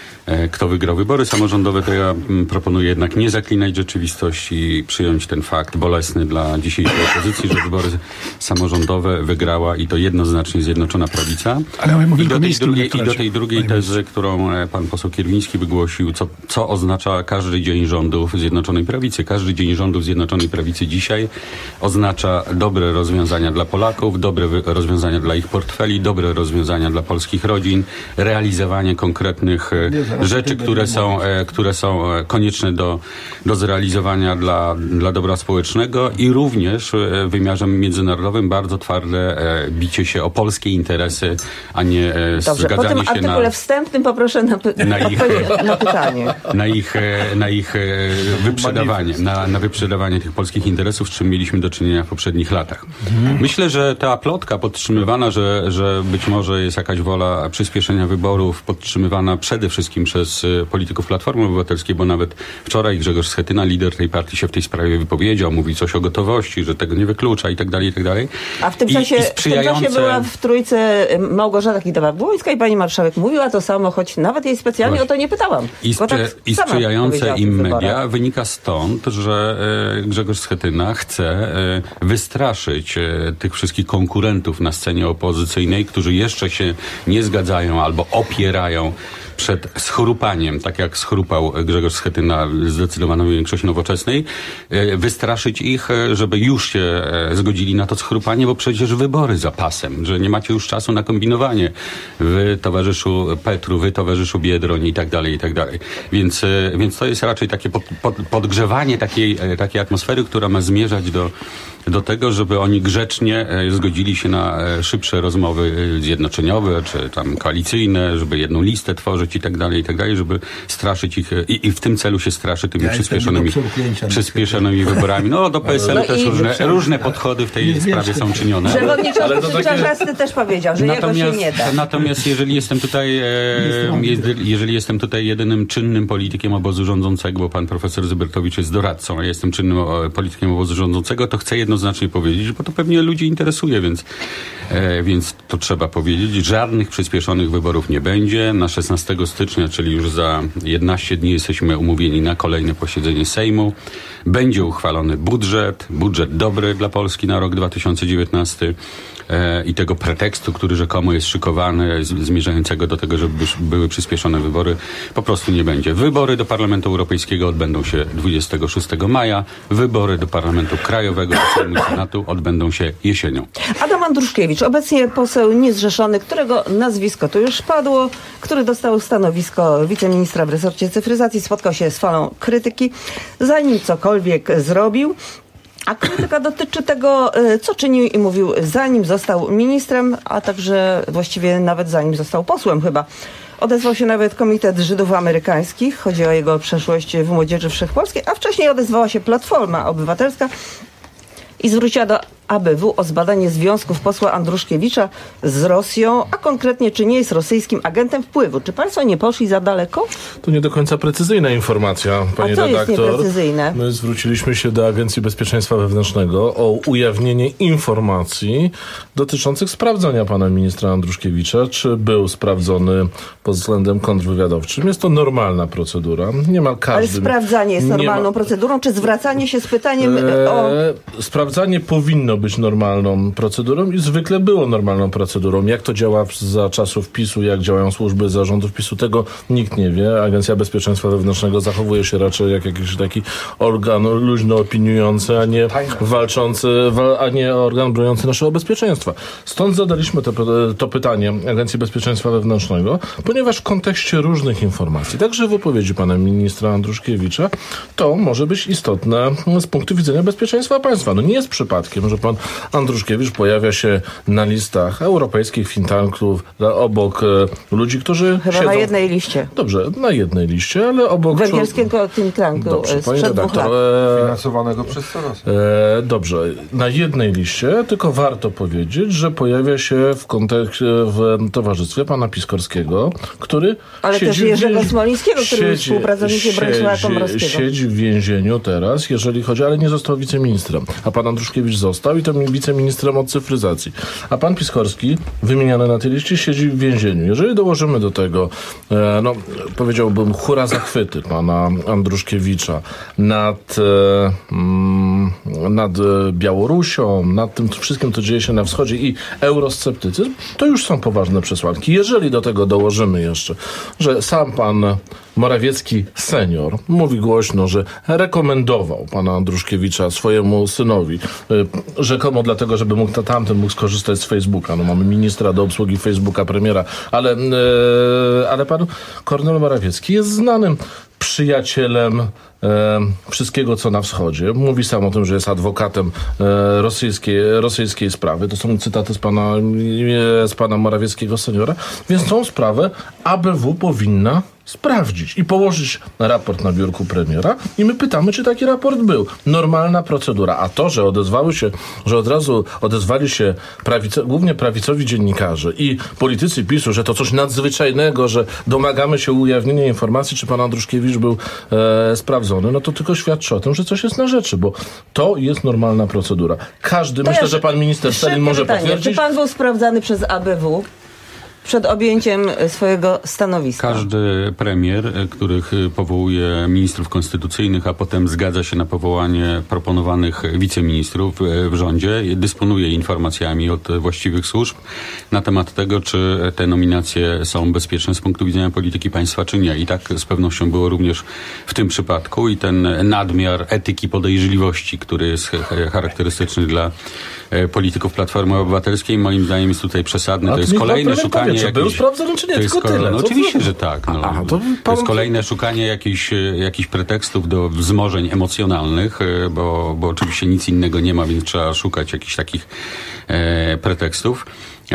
kto wygrał wybory samorządowe, to ja proponuję jednak nie zaklinać rzeczywistości i przyjąć ten fakt bolesny dla dzisiejszej opozycji, że wybory samorządowe wygrała i to jednoznacznie Zjednoczona Prawica. Ale ja mówię I, do tej drugiej, I do tej Panie drugiej tezy, którą pan poseł Kierwiński wygłosił, co, co oznacza każdy dzień rządów Zjednoczonej Prawicy. Każdy dzień rządów Zjednoczonej Prawicy dzisiaj oznacza dobre rozwiązania dla Polaków, dobre rozwiązania dla ich portfeli, dobre rozwiązania dla polskich rodzin, realizowanie konkretnych rzeczy, które są, które są konieczne do, do zrealizowania dla, dla dobra społecznego i również w wymiarze międzynarodowym bardzo twarde bicie się o polskie interesy, a nie Dobrze, zgadzanie po tym się artykule na... wstępnym poproszę na, py- na, ich, na pytanie. Na ich, na ich wyprzedawanie, na, na wyprzedawanie tych polskich interesów, z czym mieliśmy do czynienia w poprzednich latach. Mhm. Myślę, że ta plotka podtrzymywana, że, że być może jest jakaś wola przyspieszenia wyborów, podtrzymywana przede wszystkim przez polityków Platformy Obywatelskiej, bo nawet wczoraj Grzegorz Schetyna, lider tej partii, się w tej sprawie wypowiedział, mówi coś o gotowości, że tego nie wyklucza i tak dalej, i tak dalej. A w tym I, czasie, i sprzyjające... w tym czasie była w Trójce Małgorzata Kidawa-Błońska i pani marszałek mówiła to samo, choć nawet jej specjalnie Właśnie. o to nie pytałam. I, sprzyja- tak i sprzyjające im media wyborach. wynika stąd, że e, Grzegorz Schetyna chce e, wystraszyć e, tych wszystkich konkurentów na scenie opozycyjnej, którzy jeszcze się nie zgadzają albo opierają przed schrupaniem, tak jak schrupał Grzegorz Schetyna zdecydowaną większość Nowoczesnej, wystraszyć ich, żeby już się zgodzili na to schrupanie, bo przecież wybory za pasem, że nie macie już czasu na kombinowanie. Wy, towarzyszu Petru, wy, towarzyszu Biedroń i tak dalej, i tak dalej. Więc, więc to jest raczej takie pod, pod, podgrzewanie takiej, takiej atmosfery, która ma zmierzać do do tego, żeby oni grzecznie zgodzili się na szybsze rozmowy zjednoczeniowe, czy tam koalicyjne, żeby jedną listę tworzyć i tak dalej, i tak dalej, żeby straszyć ich i, i w tym celu się straszy tymi ja przyspieszonymi, przyspieszonymi wyborami. No do P S L-u no też różne, różne podchody w tej sprawie są czynione. Przewodniczący Czarnecki też powiedział, że jego się nie da. Natomiast jeżeli jestem tutaj e, jeżeli jestem tutaj jedynym czynnym politykiem obozu rządzącego, bo pan profesor Zybertowicz jest doradcą, a ja jestem czynnym politykiem obozu rządzącego, to chcę jedno jednoznacznie powiedzieć, bo to pewnie ludzi interesuje, więc, e, więc to trzeba powiedzieć. Żadnych przyspieszonych wyborów nie będzie. Na szesnastego stycznia, czyli już za jedenaście dni jesteśmy umówieni na kolejne posiedzenie Sejmu. Będzie uchwalony budżet, budżet dobry dla Polski na rok dwa tysiące dziewiętnasty e, i tego pretekstu, który rzekomo jest szykowany, z, zmierzającego do tego, żeby były przyspieszone wybory, po prostu nie będzie. Wybory do Parlamentu Europejskiego odbędą się dwudziestego szóstego maja. Wybory do Parlamentu Krajowego i Senatu odbędą się jesienią. Adam Andruszkiewicz, obecnie poseł niezrzeszony, którego nazwisko tu już padło, który dostał stanowisko wiceministra w resorcie cyfryzacji, spotkał się z falą krytyki, zanim cokolwiek zrobił. A krytyka dotyczy tego, co czynił i mówił, zanim został ministrem, a także właściwie nawet zanim został posłem chyba. Odezwał się nawet Komitet Żydów Amerykańskich, chodzi o jego przeszłość w Młodzieży Wszechpolskiej, a wcześniej odezwała się Platforma Obywatelska i zwróciła do A B W o zbadanie związków posła Andruszkiewicza z Rosją, a konkretnie czy nie jest rosyjskim agentem wpływu. Czy państwo nie poszli za daleko? To nie do końca precyzyjna informacja, pani a co redaktor. Jest nieprecyzyjne? My zwróciliśmy się do Agencji Bezpieczeństwa Wewnętrznego o ujawnienie informacji dotyczących sprawdzania pana ministra Andruszkiewicza, czy był sprawdzony pod względem kontrwywiadowczym. Jest to normalna procedura. Niemal każdy... Ale sprawdzanie jest normalną ma... procedurą, czy zwracanie się z pytaniem eee, o... Sprawdzanie powinno być normalną procedurą i zwykle było normalną procedurą. Jak to działa za czasów PiSu, jak działają służby zarządów PiSu, tego nikt nie wie. Agencja Bezpieczeństwa Wewnętrznego zachowuje się raczej jak jakiś taki organ luźno opiniujący, a nie walczący, a nie organ broniący naszego bezpieczeństwa. Stąd zadaliśmy to, to pytanie Agencji Bezpieczeństwa Wewnętrznego, ponieważ w kontekście różnych informacji, także w wypowiedzi pana ministra Andruszkiewicza, to może być istotne z punktu widzenia bezpieczeństwa państwa. No nie jest przypadkiem, że pan Andruszkiewicz pojawia się na listach europejskich think tanków obok e, ludzi, którzy Chyba siedzą... na jednej liście. Dobrze, na jednej liście, ale obok... Węgierskiego think tanku. Dobrze, pani redaktor. E, finansowanego przez Sorosę. E, dobrze, na jednej liście, tylko warto powiedzieć, że pojawia się w kontekście, w towarzystwie pana Piskorskiego, który ale siedzi też Jerzego w... Smolińskiego, który siedzi, był współpracownikiem Bronisława Komorowskiego. Siedzi w więzieniu teraz, jeżeli chodzi, ale nie został wiceministrem. A pan Andruszkiewicz został i to wiceministrem od cyfryzacji. A pan Piskorski, wymieniany na tej liście, siedzi w więzieniu. Jeżeli dołożymy do tego, e, no powiedziałbym, hura zachwyty pana Andruszkiewicza nad, e, nad Białorusią, nad tym wszystkim, co dzieje się na wschodzie i eurosceptycyzm, to już są poważne przesłanki. Jeżeli do tego dołożymy jeszcze, że sam pan Morawiecki senior mówi głośno, że rekomendował pana Andruszkiewicza swojemu synowi, rzekomo dlatego, żeby mógł tamten mógł skorzystać z Facebooka. No mamy ministra do obsługi Facebooka, premiera, ale, e, ale pan Kornel Morawiecki jest znanym przyjacielem e, wszystkiego, co na wschodzie. Mówi sam o tym, że jest adwokatem e, rosyjskiej, rosyjskiej sprawy. To są cytaty z pana, e, z pana Morawieckiego seniora. Więc tą sprawę A B W powinna sprawdzić i położyć raport na biurku premiera i my pytamy, czy taki raport był. Normalna procedura. A to, że odezwały się, że od razu odezwali się prawico, głównie prawicowi dziennikarze i politycy PiSu, że to coś nadzwyczajnego, że domagamy się ujawnienia informacji, czy pan Andruszkiewicz był e, sprawdzony, no to tylko świadczy o tym, że coś jest na rzeczy, bo to jest normalna procedura. Każdy, to myślę, ja, że pan minister Stelin może pytanie. potwierdzić. Czy pan był sprawdzany przez A B W przed objęciem swojego stanowiska? Każdy premier, których powołuje ministrów konstytucyjnych, a potem zgadza się na powołanie proponowanych wiceministrów w rządzie, dysponuje informacjami od właściwych służb na temat tego, czy te nominacje są bezpieczne z punktu widzenia polityki państwa, czy nie. I tak z pewnością było również w tym przypadku i ten nadmiar etyki podejrzliwości, który jest charakterystyczny dla polityków Platformy Obywatelskiej, moim zdaniem jest tutaj przesadny. To jest kolejne szukanie czy był sprawdzony, czy nie? Tylko ko- tyle. No, oczywiście, że tak. No. A, to, to jest kolejne szukanie jakichś, jakichś pretekstów do wzmożeń emocjonalnych, bo, bo oczywiście nic innego nie ma, więc trzeba szukać jakichś takich e, pretekstów.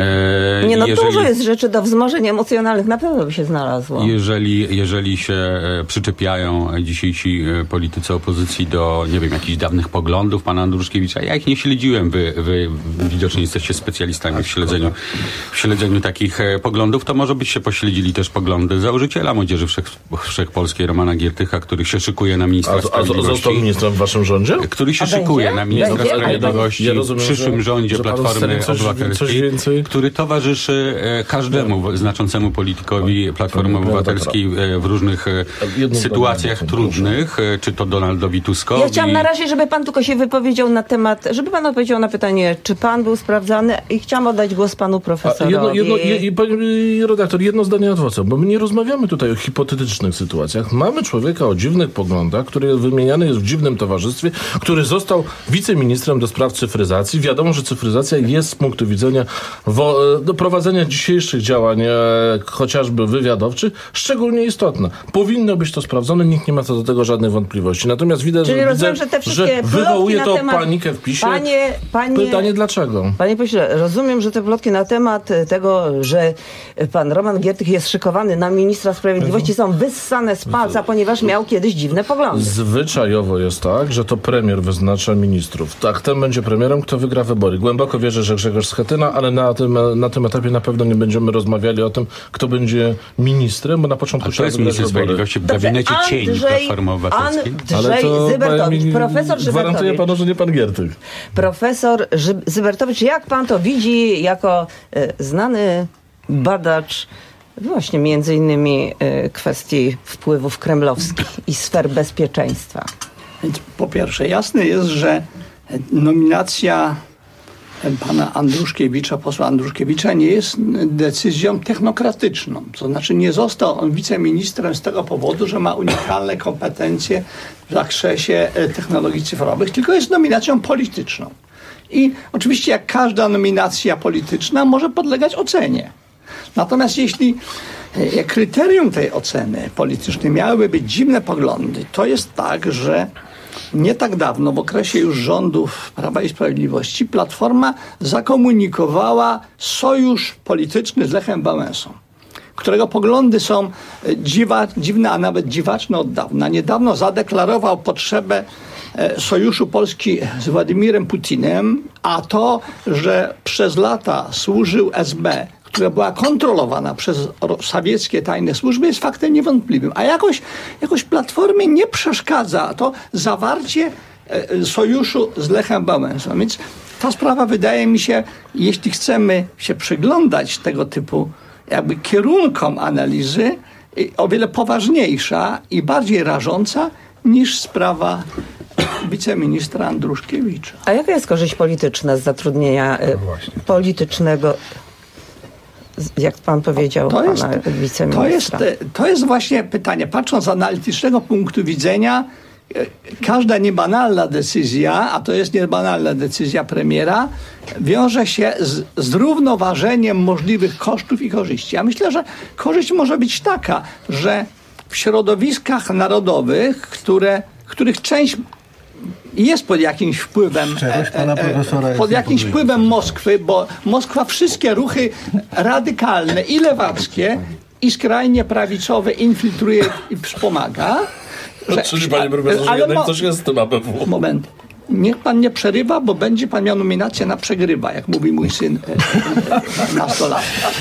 E, nie, no jeżeli, dużo jest rzeczy do wzmożeń emocjonalnych, na pewno by się znalazło. Jeżeli, jeżeli się e, przyczepiają dzisiejsi e, politycy opozycji do, nie wiem, jakichś dawnych poglądów pana Andruszkiewicza, ja ich nie śledziłem, wy, wy widocznie jesteście specjalistami w śledzeniu, w śledzeniu takich e, poglądów, to może byście pośledzili też poglądy założyciela Młodzieży Wszech, Wszechpolskiej, Romana Giertycha, który się szykuje na ministra a, sprawiedliwości. A został ministrem w waszym rządzie? Który się a szykuje będzie? na ministra będzie? sprawiedliwości ja rozumiem, w przyszłym że, rządzie że Platformy coś, Obywatelskiej. Coś który towarzyszy e, każdemu znaczącemu politykowi Platformy Obywatelskiej e, w różnych e, sytuacjach trudnych, e, czy to Donaldowi Tuskowi. Ja chciałam na razie, żeby pan tylko się wypowiedział na temat, żeby pan odpowiedział na pytanie, czy pan był sprawdzany, i chciałam oddać głos panu profesorowi. Jedno, jedno, je, pani redaktor, jedno zdanie adwokat, bo my nie rozmawiamy tutaj o hipotetycznych sytuacjach. Mamy człowieka o dziwnych poglądach, który wymieniany jest w dziwnym towarzystwie, który został wiceministrem do spraw cyfryzacji. Wiadomo, że cyfryzacja jest z punktu widzenia wo, do prowadzenia dzisiejszych działań, e, chociażby wywiadowczych, szczególnie istotna. Powinno być to sprawdzone, nikt nie ma co do tego żadnych wątpliwości. Natomiast widać, Czyli że, rozumiem, widzę, że te wszystkie że wywołuje to temat... panikę w PiSie. Panie, panie, Pytanie dlaczego? Panie pośle, rozumiem, że te plotki na temat tego, że pan Roman Giertych jest szykowany na ministra sprawiedliwości, są wyssane z palca, ponieważ miał kiedyś dziwne poglądy. Zwyczajowo jest tak, że to premier wyznacza ministrów. Tak, ten będzie premierem, kto wygra wybory. Głęboko wierzę, że Grzegorz Schetyna, ale na tym, na tym etapie na pewno nie będziemy rozmawiali o tym, kto będzie ministrem, bo na początku trzeba wygrać wybory. Sprawiedliwości w gabinecie cieni Platformy Obywatelskiej. Andrzej Zybertowicz, mi, profesor Zybertowicz. Gwarantuję panu, że nie pan Giertych. Profesor Zybertowicz, jak pan to widzi jako e, znany badacz właśnie między innymi e, kwestii wpływów kremlowskich i sfer bezpieczeństwa? Więc po pierwsze, jasne jest, że nominacja pana Andruszkiewicza, posła Andruszkiewicza nie jest decyzją technokratyczną. To znaczy nie został on wiceministrem z tego powodu, że ma unikalne kompetencje w zakresie technologii cyfrowych, tylko jest nominacją polityczną. I oczywiście jak każda nominacja polityczna może podlegać ocenie. Natomiast jeśli kryterium tej oceny politycznej miałyby być dziwne poglądy, to jest tak, że nie tak dawno, w okresie już rządów Prawa i Sprawiedliwości, Platforma zakomunikowała sojusz polityczny z Lechem Wałęsą, którego poglądy są dziwa, dziwne, a nawet dziwaczne od dawna. Niedawno zadeklarował potrzebę sojuszu Polski z Władimirem Putinem, a to, że przez lata służył S B, która była kontrolowana przez sowieckie tajne służby, jest faktem niewątpliwym. A jakoś, jakoś Platformie nie przeszkadza to zawarcie e, sojuszu z Lechem Wałęsą. Więc ta sprawa wydaje mi się, jeśli chcemy się przyglądać tego typu jakby kierunkom analizy, o wiele poważniejsza i bardziej rażąca niż sprawa wiceministra Andruszkiewicza. A jaka jest korzyść polityczna z zatrudnienia e, politycznego, jak pan powiedział, to jest, pana wiceministra? To jest, to jest właśnie pytanie. Patrząc z analitycznego punktu widzenia, każda niebanalna decyzja, a to jest niebanalna decyzja premiera, wiąże się z zrównoważeniem możliwych kosztów i korzyści. Ja myślę, że korzyść może być taka, że w środowiskach narodowych, które, których część jest pod jakimś wpływem pana profesora pod jakimś wpływem Moskwy, bo Moskwa wszystkie ruchy radykalne i lewackie i skrajnie prawicowe infiltruje i wspomaga. Że, Czyli panie profesorze, ale jednak coś jest z tym A B W. Moment. Niech pan nie przerywa, bo będzie pan miał nominację na przegrywa, jak mówi mój syn e, nastolatek.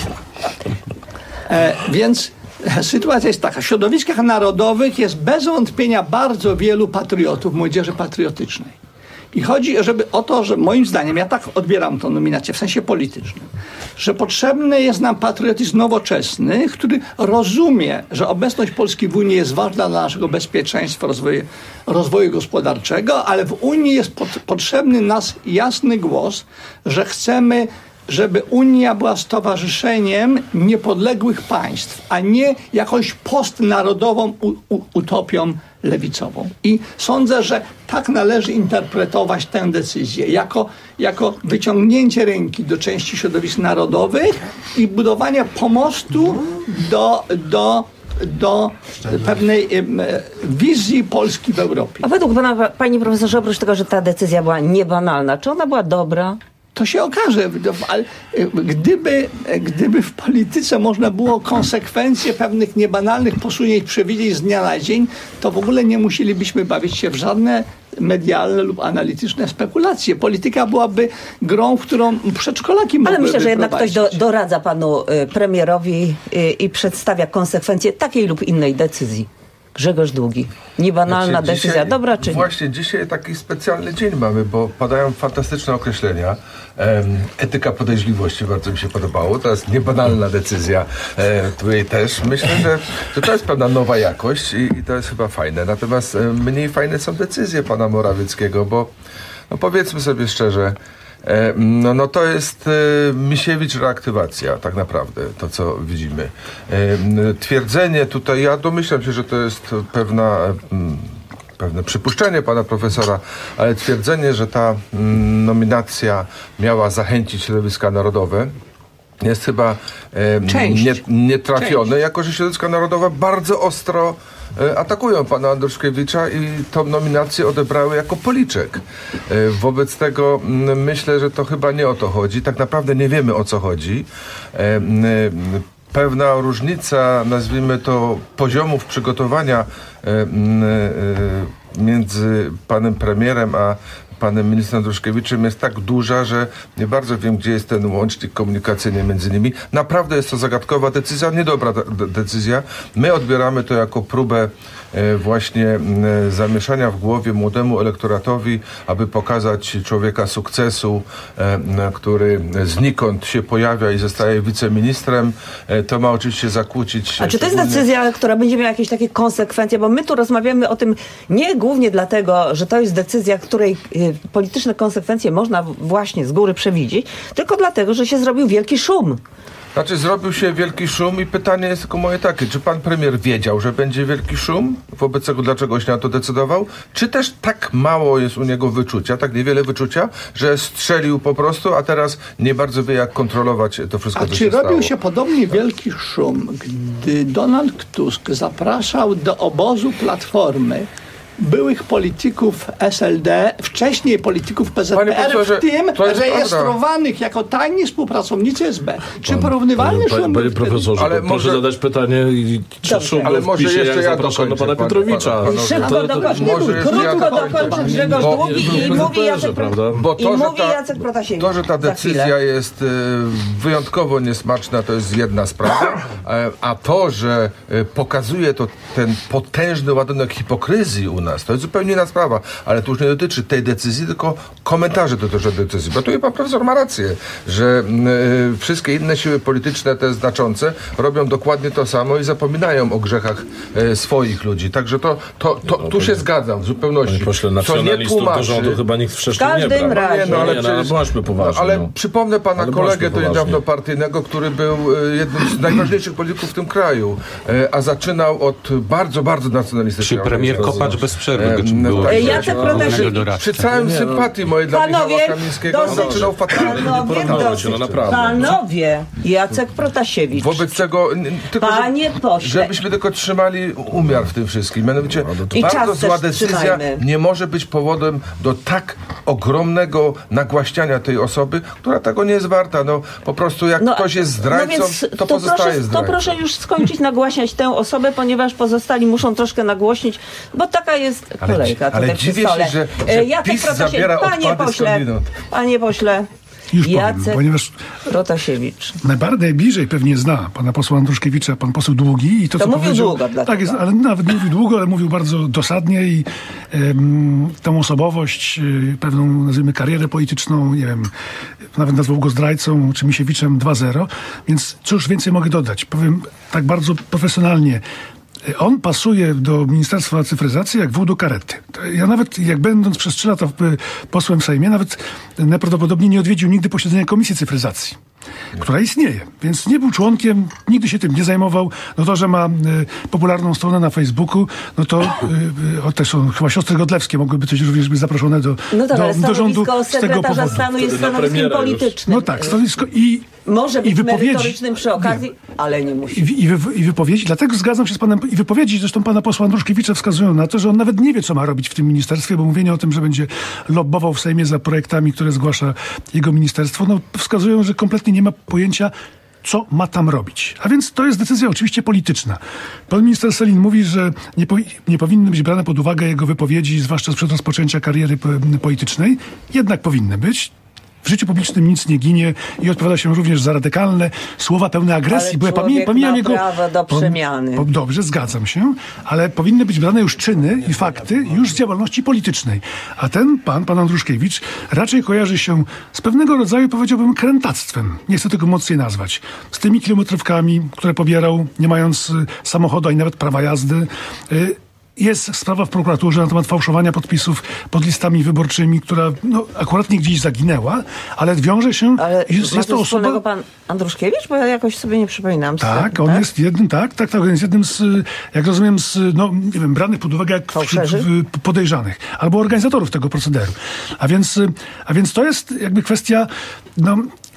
E, więc sytuacja jest taka. W środowiskach narodowych jest bez wątpienia bardzo wielu patriotów, młodzieży patriotycznej. I chodzi żeby o to, że moim zdaniem, ja tak odbieram tę nominację w sensie politycznym, że potrzebny jest nam patriotyzm nowoczesny, który rozumie, że obecność Polski w Unii jest ważna dla naszego bezpieczeństwa, rozwoju, rozwoju gospodarczego, ale w Unii jest pot, potrzebny nas jasny głos, że chcemy, żeby Unia była stowarzyszeniem niepodległych państw, a nie jakąś postnarodową u, u, utopią lewicową. I sądzę, że tak należy interpretować tę decyzję, jako, jako wyciągnięcie ręki do części środowisk narodowych i budowanie pomostu do, do, do pewnej e, wizji Polski w Europie. A według pana, panie profesorze, oprócz tego, że ta decyzja była niebanalna, czy ona była dobra? To się okaże, ale gdyby, gdyby w polityce można było konsekwencje pewnych niebanalnych posunięć przewidzieć z dnia na dzień, to w ogóle nie musielibyśmy bawić się w żadne medialne lub analityczne spekulacje. Polityka byłaby grą, w którą przedszkolaki mogłyby Ale myślę, że jednak prowadzić. ktoś do, doradza panu y, premierowi y, i przedstawia konsekwencje takiej lub innej decyzji. Grzegorz Długi. Niebanalna znaczy, decyzja, dzisiaj, dobra czy nie? Właśnie dzisiaj taki specjalny dzień mamy, bo padają fantastyczne określenia. Um, etyka podejrzliwości bardzo mi się podobało. To jest niebanalna decyzja, e, której też myślę, że, że to jest pewna nowa jakość i, i to jest chyba fajne. Natomiast e, mniej fajne są decyzje pana Morawieckiego, bo no powiedzmy sobie szczerze, E, no, no to jest e, Misiewicz reaktywacja, tak naprawdę, to co widzimy. E, twierdzenie tutaj, ja domyślam się, że to jest pewna, e, pewne przypuszczenie pana profesora, ale twierdzenie, że ta m, nominacja miała zachęcić środowiska narodowe, jest chyba e, nie, nietrafiony, Część. jako że Środowiska Narodowe bardzo ostro e, atakują pana Andruszkiewicza i tą nominację odebrały jako policzek. E, wobec tego m, myślę, że to chyba nie o to chodzi. Tak naprawdę nie wiemy, o co chodzi. E, m, pewna różnica, nazwijmy to, poziomów przygotowania e, m, e, między panem premierem a panem ministrem Andruszkiewiczem jest tak duża, że nie bardzo wiem, gdzie jest ten łącznik komunikacyjny między nimi. Naprawdę jest to zagadkowa decyzja, niedobra de- decyzja. My odbieramy to jako próbę e, właśnie e, zamieszania w głowie młodemu elektoratowi, aby pokazać człowieka sukcesu, e, który znikąd się pojawia i zostaje wiceministrem. E, to ma oczywiście zakłócić... A czy to jest decyzja, która będzie miała jakieś takie konsekwencje? Bo my tu rozmawiamy o tym nie głównie dlatego, że to jest decyzja, której polityczne konsekwencje można właśnie z góry przewidzieć, tylko dlatego, że się zrobił wielki szum. Znaczy zrobił się wielki szum i pytanie jest tylko moje takie, czy pan premier wiedział, że będzie wielki szum? Wobec tego dlaczego się na to decydował? Czy też tak mało jest u niego wyczucia, tak niewiele wyczucia, że strzelił po prostu, a teraz nie bardzo wie, jak kontrolować to wszystko, a co czy się stało? robił się podobnie wielki szum, gdy Donald Tusk zapraszał do obozu Platformy byłych polityków S L D, wcześniej polityków P Z P R, w tym rejestrowanych prawda. jako tajni współpracownicy S B. Czy Pan, porównywalny panie, szum? Panie profesorze, ale proszę może... zadać pytanie, czy szum ale może wpisie, jeszcze jak ja zapraszano pana Piotrowicza. Szybko dokończyć, krótko dokończyć Grzegorz Długi i mówi Jacek Protasiewicz. To, że ta decyzja jest wyjątkowo niesmaczna, to jest jedna sprawa, a to, że pokazuje to ten potężny ładunek hipokryzji u nas, to jest zupełnie inna sprawa, ale to już nie dotyczy tej decyzji, tylko komentarzy dotyczących decyzji. Bo tu pan profesor ma rację, że y, wszystkie inne siły polityczne, te znaczące, robią dokładnie to samo i zapominają o grzechach y, swoich ludzi. Także to, to, to no, tu się zgadzam w zupełności. Panie pośle, nacjonalistów do rządu chyba nikt wcześniej nie brał. Razie. Nie, no, ale nie, przecież, no, bądźmy poważni. No, ale no. przypomnę pana ale kolegę to niedawno partyjnego, który był y, jednym z najważniejszych polityków w tym kraju, y, a zaczynał od bardzo, bardzo nacjonalistycznej. Czy premier Kopacz bez przerwy no, było tak, Jacek Protasiewicz. Przy całym sympatii mojej dla Michała Kamińskiego on zaczynał fatalnie. Panowie, no panowie, Jacek Protasiewicz. Wobec tego, tylko, Panie pośle. żebyśmy tylko trzymali umiar w tym wszystkim. Mianowicie I bardzo zła decyzja trzymajmy. nie może być powodem do tak ogromnego nagłaśniania tej osoby, która tego nie jest warta. No po prostu jak no, ktoś jest zdrajcą, no więc, to, to pozostaje proszę, zdrajcą. To proszę już skończyć nagłaśniać tę osobę, ponieważ pozostali muszą troszkę nagłośnić, bo taka jest kolejka ale, tutaj ale przy stole. Się, że, że Jacek PiS zabiera panie pośle, panie pośle, Już Jacek powiem, ponieważ Protasiewicz. Najbardziej pewnie zna pana posła Andruszkiewicza, pan poseł Długi. I to, to co mówił powiedział, długo. Tak jest, ale nawet nie mówił długo, ale mówił bardzo dosadnie i um, tą osobowość, y, pewną, nazwijmy, karierę polityczną, nie wiem, nawet nazwał go zdrajcą, czy Misiewiczem dwa zero, więc cóż więcej mogę dodać? Powiem tak bardzo profesjonalnie. On pasuje do Ministerstwa Cyfryzacji jak wół do karety. Ja nawet, jak będąc przez trzy lata posłem w Sejmie, nawet najprawdopodobniej nie odwiedził nigdy posiedzenia Komisji Cyfryzacji, która istnieje. Więc nie był członkiem, nigdy się tym nie zajmował. No to, że ma y, popularną stronę na Facebooku, no to y, y, też są chyba siostry Godlewskie mogłyby coś również być zaproszone do, no tak, do, ale do rządu z tego powodu. Stanu jest stanowiskiem politycznym. No tak, stanowisko i może być i wypowiedzi, merytorycznym przy okazji, nie. ale nie musi. I, i, wy, I wypowiedzi, dlatego zgadzam się z panem, i wypowiedzi zresztą pana posła Andruszkiewicza wskazują na to, że on nawet nie wie, co ma robić w tym ministerstwie, bo mówienie o tym, że będzie lobbował w Sejmie za projektami, które zgłasza jego ministerstwo, no wskazują, że kompletnie nie ma pojęcia, co ma tam robić. A więc to jest decyzja oczywiście polityczna. Pan minister Sellin mówi, że nie, po, nie powinny być brane pod uwagę jego wypowiedzi, zwłaszcza sprzed rozpoczęcia kariery politycznej. Jednak powinny być. W życiu publicznym nic nie ginie i odpowiada się również za radykalne słowa pełne agresji. Ale bo ja pomijam jego prawo do przemiany. Po, po, dobrze, zgadzam się, ale powinny być brane już czyny i fakty już z działalności politycznej. A ten pan, pan Andruszkiewicz, raczej kojarzy się z pewnego rodzaju, powiedziałbym, krętactwem. Nie chcę tego mocniej nazwać. Z tymi kilometrówkami, które pobierał, nie mając y, samochodu ani nawet prawa jazdy. Y, Jest sprawa w prokuraturze na temat fałszowania podpisów pod listami wyborczymi, która no, akurat nie gdzieś zaginęła, ale wiąże się... Ale jest, jest to osoba... pan Andruszkiewicz? Bo ja jakoś sobie nie przypominam. Tak, tego, on tak? jest jednym, tak, tak, tak, on jest jednym z, jak rozumiem, z, no, nie wiem, branych pod uwagę jak wśród podejrzanych, albo organizatorów tego procederu. A więc, a więc to jest jakby kwestia, no,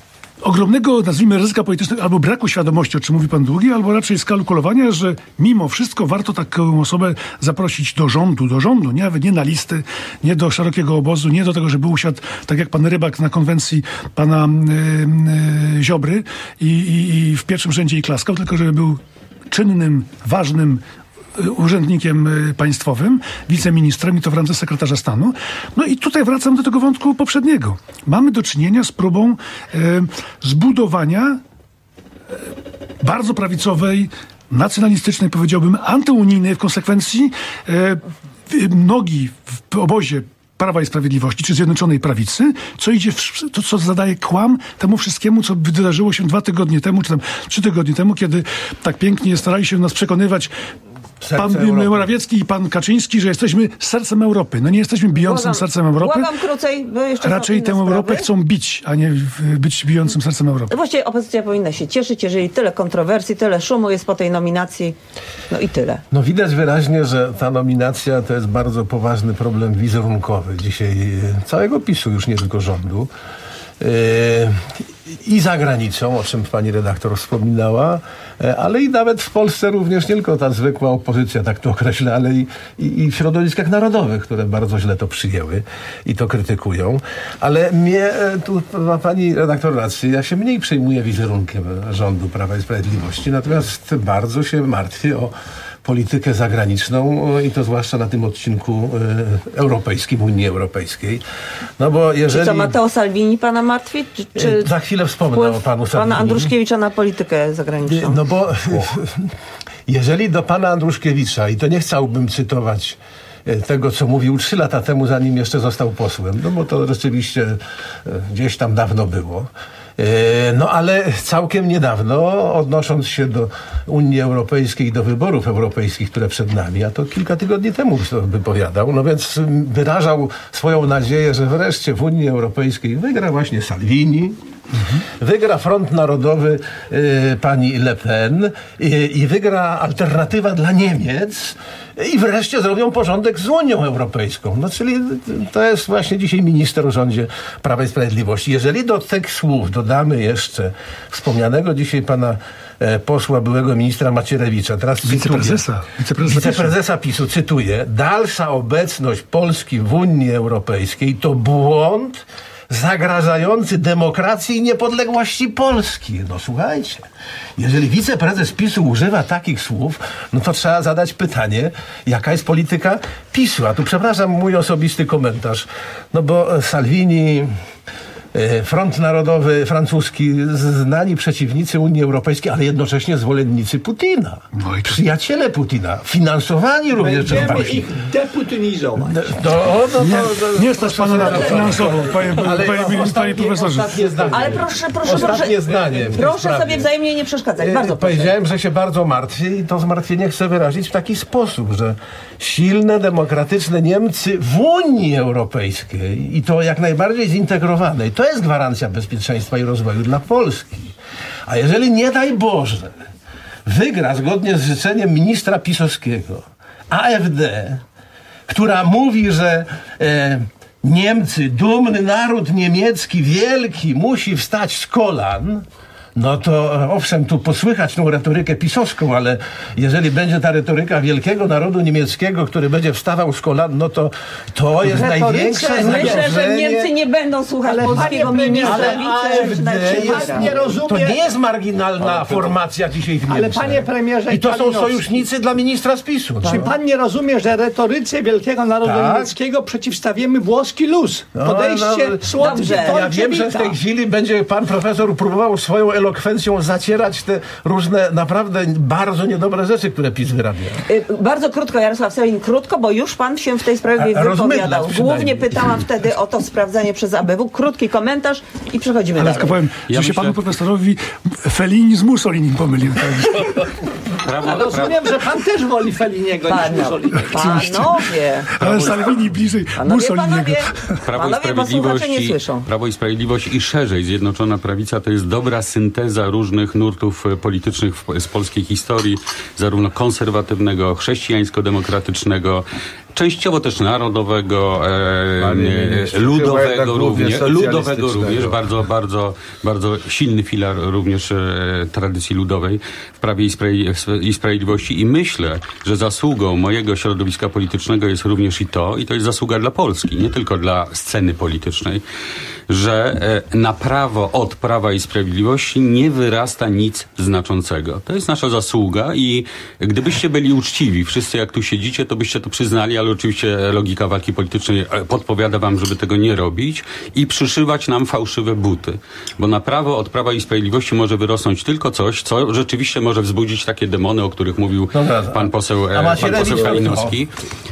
ogromnego, nazwijmy, ryzyka politycznego, albo braku świadomości, o czym mówi pan Długi, albo raczej skalkulowania, że mimo wszystko warto taką osobę zaprosić do rządu, do rządu, nie, nie na listy, nie do szerokiego obozu, nie do tego, żeby usiadł, tak jak pan Rybak na konwencji pana y, y, Ziobry i, i, i w pierwszym rzędzie i klaskał, tylko żeby był czynnym, ważnym urzędnikiem państwowym, wiceministrem i to w randze sekretarza stanu. No i tutaj wracam do tego wątku poprzedniego. Mamy do czynienia z próbą e, zbudowania e, bardzo prawicowej, nacjonalistycznej, powiedziałbym, antyunijnej w konsekwencji e, nogi w obozie Prawa i Sprawiedliwości, czy Zjednoczonej Prawicy, co idzie, w, to co zadaje kłam temu wszystkiemu, co wydarzyło się dwa tygodnie temu, czy tam trzy tygodnie temu, kiedy tak pięknie starali się nas przekonywać pan Morawiecki i pan Kaczyński, że jesteśmy sercem Europy. No nie jesteśmy bijącym Błagam, sercem Europy. Błagam krócej, bo jeszcze raczej tę Europę sprawy. chcą bić, a nie być bijącym sercem Europy. Właściwie opozycja powinna się cieszyć, jeżeli tyle kontrowersji, tyle szumu jest po tej nominacji. No i tyle. No widać wyraźnie, że ta nominacja to jest bardzo poważny problem wizerunkowy dzisiaj całego PiSu, już nie tylko rządu. I za granicą, o czym pani redaktor wspominała, ale i nawet w Polsce również, nie tylko ta zwykła opozycja, tak to określę, ale i, i, i w środowiskach narodowych, które bardzo źle to przyjęły i to krytykują. Ale mnie, tu ma pani redaktor rację, ja się mniej przejmuję wizerunkiem rządu Prawa i Sprawiedliwości, natomiast bardzo się martwię o politykę zagraniczną i to zwłaszcza na tym odcinku e, europejskim, Unii Europejskiej. No bo jeżeli... Czy co, Matteo Salvini pana martwi? Czy, czy Za chwilę wspomnę o panu Salvini. Pana Andruszkiewicza na politykę zagraniczną? No bo jeżeli do pana Andruszkiewicza, i to nie chciałbym cytować tego, co mówił trzy lata temu, zanim jeszcze został posłem, no bo to rzeczywiście gdzieś tam dawno było. No ale całkiem niedawno, odnosząc się do Unii Europejskiej i do wyborów europejskich, które przed nami, a to kilka tygodni temu to wypowiadał, no więc wyrażał swoją nadzieję, że wreszcie w Unii Europejskiej wygra właśnie Salvini, Mhm. wygra Front Narodowy y, pani Le Pen y, i wygra Alternatywa dla Niemiec i wreszcie zrobią porządek z Unią Europejską. No czyli to jest właśnie dzisiaj minister w rządzie Prawa i Sprawiedliwości. Jeżeli do tych słów dodamy jeszcze wspomnianego dzisiaj pana e, posła, byłego ministra Macierewicza, teraz wiceprezesa, wiceprezesa, wiceprezesa PiSu, cytuję: dalsza obecność Polski w Unii Europejskiej to błąd zagrażający demokracji i niepodległości Polski. No słuchajcie, jeżeli wiceprezes PiSu używa takich słów, no to trzeba zadać pytanie, jaka jest polityka PiSu. A tu przepraszam, mój osobisty komentarz, no bo Salvini, Front Narodowy francuski, znani przeciwnicy Unii Europejskiej, ale jednocześnie zwolennicy Putina. No i to... Przyjaciele Putina. Finansowani również przez Będziemy ich deputinizować. No, no, no, nie, no, nie stać pana na to finansowo, panie, ale panie, panie, panie profesorze. Ale proszę, proszę, ostatnie proszę, zdanie proszę sobie wzajemnie nie przeszkadzać. Bardzo proszę. Powiedziałem, że się bardzo martwię i to zmartwienie chcę wyrazić w taki sposób, że silne, demokratyczne Niemcy w Unii Europejskiej i to jak najbardziej zintegrowanej, to jest gwarancja bezpieczeństwa i rozwoju dla Polski. A jeżeli nie daj Boże wygra zgodnie z życzeniem ministra pisowskiego A F D, która mówi, że e, Niemcy, dumny naród niemiecki, wielki, musi wstać z kolan, no to owszem, tu posłychać tą retorykę pisowską, ale jeżeli będzie ta retoryka wielkiego narodu niemieckiego, który będzie wstawał z kolan, no to to jest Retoryce, największe myślę, że zagrożenie. Niemcy nie będą słuchać Ale polskiego ministra. ale A F D jest, nie rozumie, to nie jest marginalna formacja dzisiaj w Niemczech. Ale panie premierze I to są Kalinowski, sojusznicy dla ministra z PiSu. Czy No. pan nie rozumie, że retoryce wielkiego narodu Tak. niemieckiego przeciwstawimy włoski luz? No, Podejście no, słodkie, ja wiem, że w tej chwili będzie pan profesor próbował swoją elokwencją zacierać te różne naprawdę bardzo niedobre rzeczy, które PiS wyrabia. Y, Bardzo krótko, Jarosław Sellin, krótko, bo już pan się w tej sprawie A- a rozmydlać wypowiadał. przynajmniej. Głównie pytałam wtedy o to sprawdzanie przez A B W. Krótki komentarz i przechodzimy Ale dalej. tylko powiem, Ja że się myślę- panu profesorowi Fellini z Mussolinim pomylił. Prawo, A rozumiem, że pan też woli Feliniego Pan- niż Mussoliniego. Panowie, Ale Salvini bliżej panowie, Mussoliniego. panowie, Prawo i, panowie, bo słuchacze nie Sprawiedliwość, słyszą. Prawo i Sprawiedliwość i szerzej Zjednoczona Prawica to jest dobra synteza różnych nurtów e, politycznych w, z polskiej historii, zarówno konserwatywnego, chrześcijańsko-demokratycznego, częściowo też narodowego, e, nie, nie, nie. ludowego również, ludowego również, socjalistycznego. bardzo, bardzo, bardzo silny filar również e, tradycji ludowej w Prawie i, Spra- i Sprawiedliwości i myślę, że zasługą mojego środowiska politycznego jest również i to, i to jest zasługa dla Polski, nie tylko dla sceny politycznej, że e, na prawo od Prawa i Sprawiedliwości nie wyrasta nic znaczącego. To jest nasza zasługa i gdybyście byli uczciwi, wszyscy jak tu siedzicie, to byście to przyznali, ale oczywiście logika walki politycznej podpowiada wam, żeby tego nie robić i przyszywać nam fałszywe buty. Bo na prawo od Prawa i Sprawiedliwości może wyrosnąć tylko coś, co rzeczywiście może wzbudzić takie demony, o których mówił Dobra, pan poseł, a pan poseł Macierewicz- Kalinowski.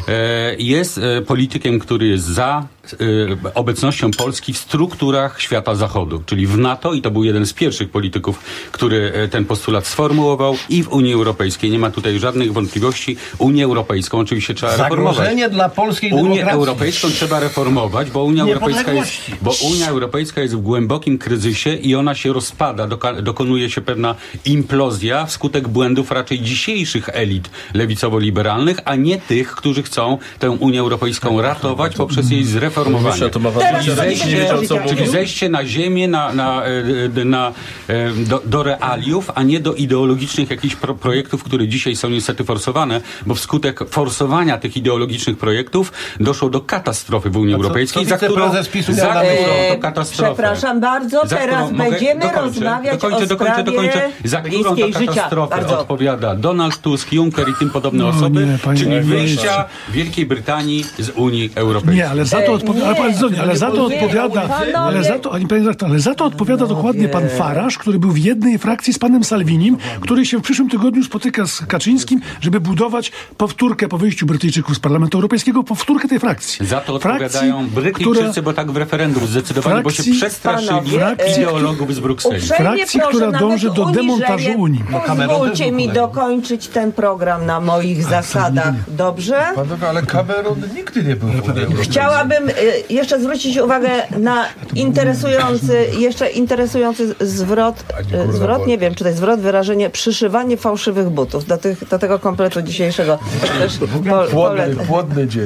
E, Jest e, politykiem, który jest za e, obecnością Polski w strukturach świata zachodu, czyli w NATO, i to był jeden z pierwszych polityków, który e, ten postulat sformułował, i w Unii Europejskiej. Nie ma tutaj żadnych wątpliwości. Unię Europejską oczywiście trzeba reformować. Zagrożenie dla polskiej Unię demokracji. Europejską trzeba reformować, bo Unia Europejska jest, Niepodległości. bo Unia Europejska jest w głębokim kryzysie i ona się rozpada, doka- dokonuje się pewna implozja wskutek błędów raczej dzisiejszych elit lewicowo-liberalnych, a nie tych, którzy chcą tę Unię Europejską ratować poprzez jej zreformowanie. Myślę, to ma Czyli wrażenie, że zejście, nie wiedział, co czyli mówił. zejście na ziemię, na, na, e, na, e, do, do realiów, a nie do ideologicznych jakichś pro, projektów, które dzisiaj są niestety forsowane, bo wskutek forsowania tych ideologicznych projektów doszło do katastrofy w Unii A co- Europejskiej, co za którą, wiceprezes PiSu za miał na myśli? którą E, to katastrofę. Przepraszam bardzo, Za teraz którą- mogę- będziemy dokończę, rozmawiać dokończę, o dokończę, sprawie dokończę. Za którą to bliskiej życia. katastrofę Bardzo. odpowiada Donald Tusk, Juncker i tym podobne No osoby, nie, panie czyli ministrze. wyjścia Wielkiej Brytanii z Unii Europejskiej. Nie, ale za to odpowiada, ale, pan Zonia, ale za to nie, odpowiada, panowie. ale za to, ani panie redaktor, ale za to odpowiada dokładnie pan Farage, który był w jednej frakcji z panem Salvinim, który się w przyszłym tygodniu spotyka z Kaczyńskim, żeby budować powtórkę po wyjściu Brytyjczyków z Parlamentu Europejskiego, powtórkę tej frakcji. Za to Frakcji, odpowiadają Brytyjczycy, która- bo tak w referendum zdecydowali, bo się Frakcji- przestraszyli Panowie, ideologów z Brukseli. Uprzejmie Frakcji, proszę, która nawet dąży do uniżenie. demontażu Unii. No, Cameron też Pozwólcie był mi kolegą. dokończyć ten program na moich zasadach. Dobrze? Panowie, ale Cameron nigdy nie był w Unii Europejskiej. Chciałabym y, jeszcze zwrócić uwagę na interesujący, jeszcze interesujący zwrot, y, zwrot, nie wiem, czy to jest zwrot, wyrażenie, przyszywanie fałszywych butów do, tych, do tego kompletu dzisiejszego. Też po, Płodny, płodny dzień.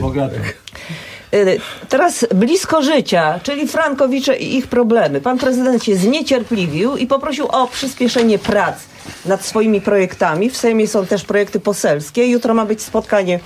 Y, Teraz blisko życia, czyli Frankowicze i ich problemy. Pan prezydent się zniecierpliwił i poprosił o przyspieszenie prac nad swoimi projektami. W Sejmie są też projekty poselskie. Jutro ma być spotkanie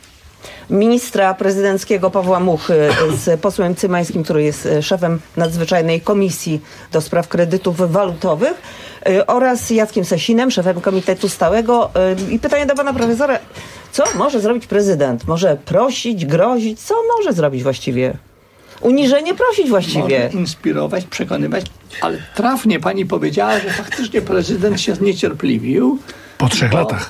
ministra prezydenckiego Pawła Muchy z posłem Cymańskim, który jest szefem nadzwyczajnej komisji do spraw kredytów walutowych, y, oraz Jackiem Sasinem, szefem komitetu stałego. Y, I pytanie do pana profesora, co może zrobić prezydent? Może prosić, grozić? Co może zrobić właściwie? Uniżenie prosić właściwie. Może inspirować, przekonywać, ale trafnie pani powiedziała, że faktycznie prezydent się zniecierpliwił. Po trzech bo, latach.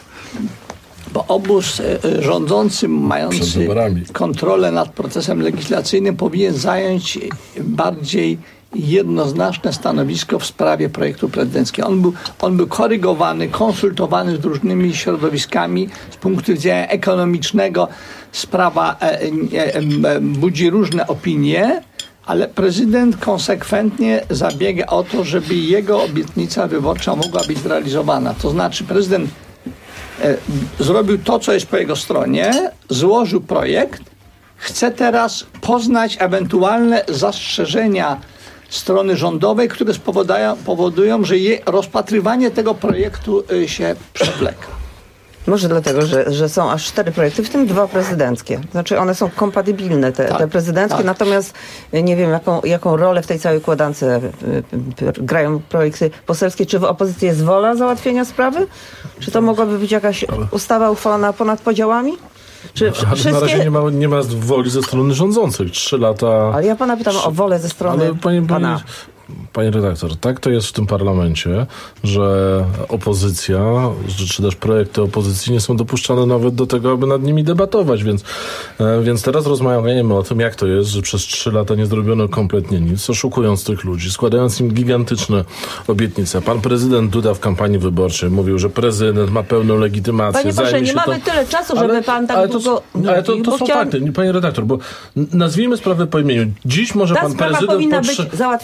Bo obóz e, rządzący, mający Przed wyborami. kontrolę nad procesem legislacyjnym, powinien zająć bardziej jednoznaczne stanowisko w sprawie projektu prezydenckiego. On był, on był korygowany, konsultowany z różnymi środowiskami. Z punktu widzenia ekonomicznego sprawa e, e, e, budzi różne opinie, ale prezydent konsekwentnie zabiega o to, żeby jego obietnica wyborcza mogła być zrealizowana. To znaczy prezydent e, zrobił to, co jest po jego stronie, złożył projekt, chce teraz poznać ewentualne zastrzeżenia strony rządowej, które spowodują, powodują, że je, rozpatrywanie tego projektu y, się przewleka. Może dlatego, że, że są aż cztery projekty, w tym dwa prezydenckie. Znaczy one są kompatybilne, te, Tak, te prezydenckie, tak. natomiast nie wiem, jaką, jaką rolę w tej całej układance y, y, y, grają projekty poselskie. Czy w opozycji jest wola załatwienia sprawy? Czy to mogłaby być jakaś ustawa uchwalona ponad podziałami? Czy Ale wszystkie... na razie nie ma, nie ma woli ze strony rządzących. Trzy lata... Ale ja pana pytam o wolę ze strony Ale panie, pana. panie, panie redaktor, tak to jest w tym parlamencie, że opozycja, że, czy też projekty opozycji nie są dopuszczane nawet do tego, aby nad nimi debatować, więc, e, więc teraz rozmawiamy o tym, jak to jest, że przez trzy lata nie zrobiono kompletnie nic, oszukując tych ludzi, składając im gigantyczne obietnice. Pan prezydent Duda w kampanii wyborczej mówił, że prezydent ma pełną legitymację. Panie pośle, zajmie nie się mamy to... tyle czasu, Ale- żeby pan tak ale to, długo ale to, mówił, to bo są chciałam- fakty, panie redaktor, bo n- nazwijmy sprawę po imieniu. Dziś może Ta pan sprawa prezydent powinna potrze- być załatwiona? P-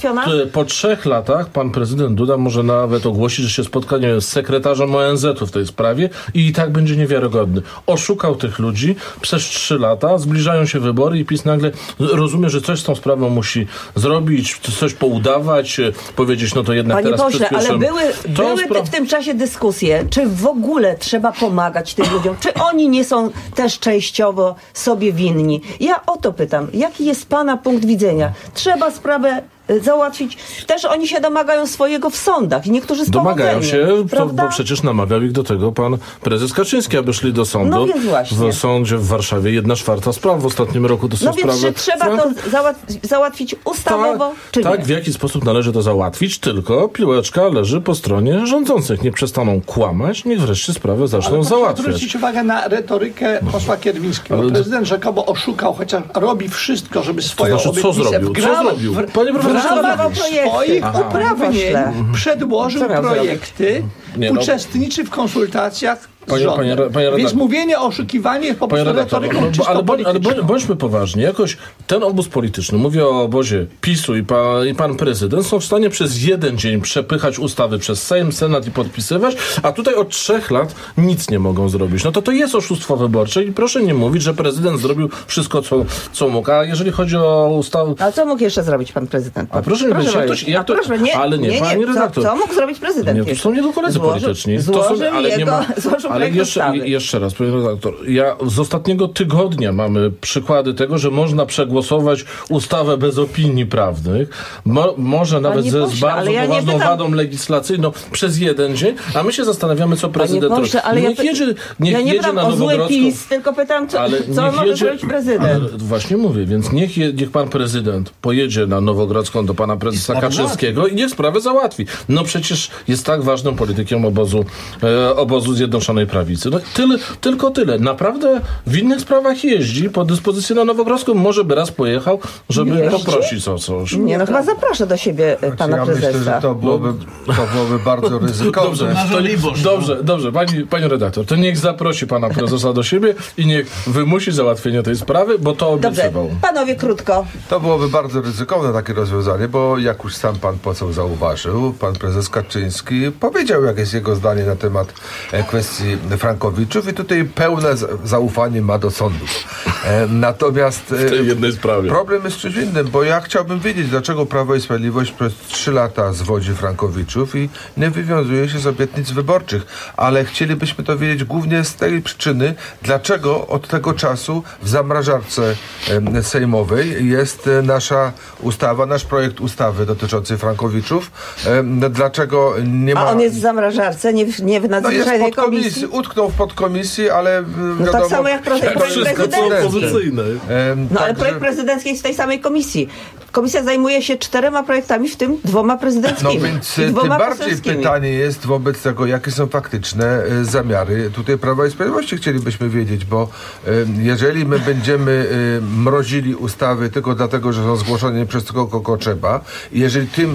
po trzech latach pan prezydent Duda może nawet ogłosić, że się spotka nie wiem, z sekretarzem O N Z u w tej sprawie i i tak będzie niewiarygodny. Oszukał tych ludzi przez trzy lata, zbliżają się wybory i PiS nagle rozumie, że coś z tą sprawą musi zrobić, coś poudawać, powiedzieć, no to jednak Panie teraz pośle, ale były, były spra- w tym czasie dyskusje, czy w ogóle trzeba pomagać tym ludziom, czy oni nie są też częściowo sobie winni. Ja o to pytam, jaki jest pana punkt widzenia? Trzeba sprawę załatwić. Też oni się domagają swojego w sądach i niektórzy z Domagają się, to, prawda? bo przecież namawiał ich do tego pan prezes Kaczyński, aby szli do sądu. No więc właśnie. W sądzie w Warszawie jedna czwarta spraw w ostatnim roku to są No więc sprawy... czy trzeba to załatw- załatwić ustawowo, tak, czy tak, nie? w jaki sposób należy to załatwić, tylko piłeczka leży po stronie rządzących. Niech przestaną kłamać, niech wreszcie sprawę zaczną Ale załatwiać. proszę zwrócić uwagę na retorykę posła Kierwińskiego. Ale- Prezydent rzekomo oszukał, chociaż robi wszystko, żeby swoją To znaczy, co obietnicę zrobił? w Co gram- zrobił? w- Panie profesorze, w co ramach zrobił? swoich Aha. uprawnień Mhm. przedłożył Co miał projekty, Nie, no. uczestniczy w konsultacjach z Panie- rządem. panie- panie redaktor- Więc mówienie o oszukiwaniu jest po Panie prostu redaktor, retoryką no, bo, czysto ale, bądź, ale polityczną. bądź, bądźmy poważni. Jakoś ten obóz polityczny, mówię o obozie PiSu i, pa, i pan prezydent, są w stanie przez jeden dzień przepychać ustawy przez Sejm, Senat i podpisywać, a tutaj od trzech lat nic nie mogą zrobić. No to to jest oszustwo wyborcze i proszę nie mówić, że prezydent zrobił wszystko, co, co mógł. A jeżeli chodzi o ustawę... A co mógł jeszcze zrobić pan prezydent? A proszę nie powiedzieć, jak to, jak to, proszę, nie, ale nie, nie, pani nie. redaktor. Co, co mógł zrobić prezydent? Nie, to są jego koledzy Złożył- polityczni. To Złożył są, ale nie jego, ma, złożył ale projekt jeszcze, ustawy. jeszcze raz, panie redaktor, ja z ostatniego tygodnia mamy przykłady tego, że można przegłosować ustawę bez opinii prawnych, mo, może nawet Panie ze, pośle, z bardzo ale ja nie poważną pytam- wadą legislacyjną przez jeden dzień, a my się zastanawiamy, co prezydent Panie pośle, ale niech ja, jedzie, niech ja nie jedzie pytam na o zły Nowogrodzką. PiS, tylko pytam, co, Ale co niech może jedzie- zrobić prezydent. Ale właśnie mówię, więc niech, je, niech pan prezydent pojedzie na Nowogrodzką do pana prezesa Kaczyńskiego i niech sprawę załatwi. No przecież jest tak ważnym politykiem obozu, e, obozu Zjednoczonej Prawicy. No tyle, tylko tyle. Naprawdę w innych sprawach jeździ po dyspozycji na Nowogrodzką. Może by raz pojechał, żeby Jeździ? poprosić o coś. Nie, no chyba zaprasza do siebie e, pana ja prezesa. myślę, że to byłoby, to byłoby bardzo ryzykowne. Dobrze, to, dobrze, dobrze, pani, pani redaktor, to niech zaprosi pana prezesa do siebie i niech wymusi załatwienie tej sprawy, bo to Dobrze, obiecywał. panowie krótko. To byłoby bardzo ryzykowne takie rozwiązanie, bo jak już sam pan poseł zauważył, pan prezes Kaczyński powiedział, jak jest jego zdanie na temat e, kwestii Frankowiczów i tutaj pełne z- zaufanie ma do sądów. E, natomiast e, W tej jednej sprawie. problem jest czymś innym, bo ja chciałbym wiedzieć, dlaczego Prawo i Sprawiedliwość przez trzy lata zwodzi Frankowiczów i nie wywiązuje się z obietnic wyborczych, ale chcielibyśmy to wiedzieć głównie z tej przyczyny, dlaczego od tego czasu w zamrażarce em, sejmowej jest e, nasza ustawa, nasz projekt ustawy dotyczący Frankowiczów. Em, dlaczego nie ma... A on jest w zamrażarce, nie w, nie w no jest nadzwyczajnej w podkomisji, komisji? utknął w podkomisji, ale m, No tak wiadomo... samo jak projekt to jest prezydencki. prezydencki. Em, No ale także- projekt prezydencki jest w tej samej komisji. Komisja zajmuje się czterema projektami, w tym dwoma No prezydenckimi. więc I tym dwoma bardziej poselskimi. pytanie jest wobec tego, jakie są faktyczne y, zamiary tutaj Prawa i Sprawiedliwości chcielibyśmy wiedzieć, bo y, jeżeli my będziemy y, mrozili ustawy tylko dlatego, że są zgłoszone przez kogo, kogo trzeba, i jeżeli tym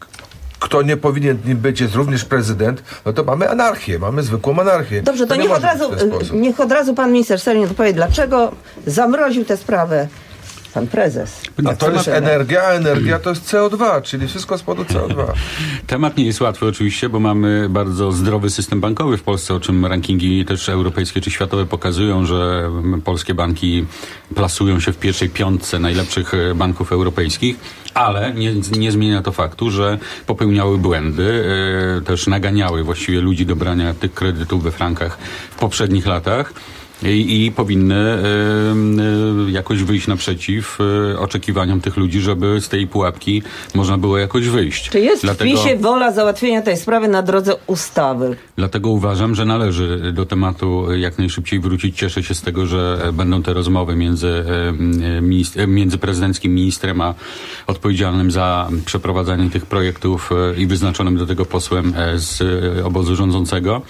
kto nie powinien nim być, jest również prezydent, no to mamy anarchię, mamy zwykłą anarchię. Dobrze, to, nie niech, od może być razu, w ten sposób. niech od razu pan minister Sellin odpowie, dlaczego zamroził tę sprawę pan prezes. A to jest energia, a energia to jest C O dwa, czyli wszystko z powodu C O dwa. Temat nie jest łatwy oczywiście, bo mamy bardzo zdrowy system bankowy w Polsce, o czym rankingi też europejskie czy światowe pokazują, że polskie banki plasują się w pierwszej piątce najlepszych banków europejskich, ale nie, nie zmienia to faktu, że popełniały błędy, e, też naganiały właściwie ludzi do brania tych kredytów we frankach w poprzednich latach. I, i powinny y, y, jakoś wyjść naprzeciw y, oczekiwaniom tych ludzi, żeby z tej pułapki można było jakoś wyjść. Czy jest Dlatego, w PiSie wola załatwienia tej sprawy na drodze ustawy? dlatego uważam, że należy do tematu jak najszybciej wrócić. Cieszę się z tego, że będą te rozmowy między, y, ministr, między prezydenckim ministrem a odpowiedzialnym za przeprowadzanie tych projektów y, i wyznaczonym do tego posłem y, z y, obozu rządzącego.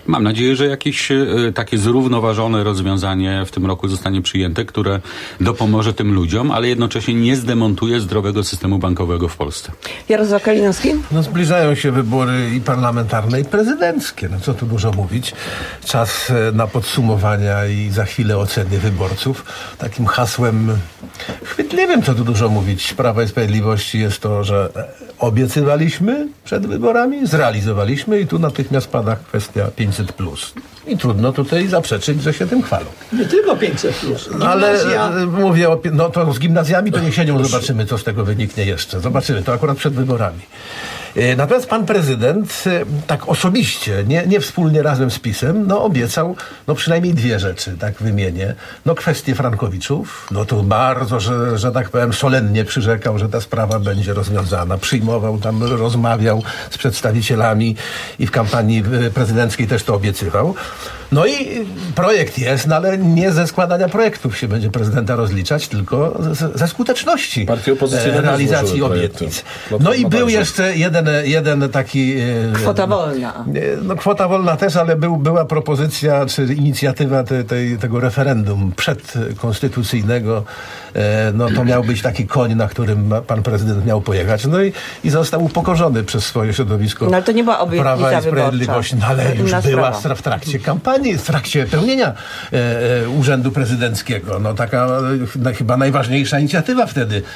Mam nadzieję, że jakieś e, takie zrównoważone rozwiązanie w tym roku zostanie przyjęte, które dopomoże tym ludziom, ale jednocześnie nie zdemontuje zdrowego systemu bankowego w Polsce. Jarosław Kalinowski? No zbliżają się wybory i parlamentarne, i prezydenckie. No co tu dużo mówić. Czas na podsumowania i za chwilę oceny wyborców. Takim hasłem chwytliwym, co tu dużo mówić, Prawa i Sprawiedliwości jest to, że obiecywaliśmy przed wyborami, zrealizowaliśmy i tu natychmiast pada kwestia pięćset plus. I trudno tutaj zaprzeczyć, że się tym chwalą. Nie tylko pięćset plus. No, ale e, mówię o, no to z gimnazjami to niech siedzą, zobaczymy, co z tego wyniknie jeszcze. Zobaczymy, to akurat przed wyborami. E, natomiast pan prezydent e, tak osobiście, nie, nie wspólnie razem z PiS-em, no obiecał no przynajmniej dwie rzeczy, tak wymienię. No kwestię frankowiczów, no to bardzo, że, że tak powiem, solennie przyrzekał, że ta sprawa będzie rozwiązana. Przyjmował tam, rozmawiał z przedstawicielami i w kampanii prezydenckiej też to obiecywał. No i projekt jest, no ale nie ze składania projektów się będzie prezydenta rozliczać, tylko ze, ze skuteczności e, realizacji obietnic. No i był jeszcze jeden, jeden taki... E, kwota wolna. E, no kwota wolna też, ale był, była propozycja, czy inicjatywa te, tej, tego referendum przedkonstytucyjnego. E, no to miał być taki koń, na którym pan prezydent miał pojechać. No i, i został upokorzony przez swoje środowisko no, ale to nie była obietnica Prawa i Sprawiedliwości. No, ale już była sprawa. w trakcie kampanii, w trakcie pełnienia e, e, urzędu prezydenckiego. No taka no, chyba najważniejsza inicjatywa wtedy e,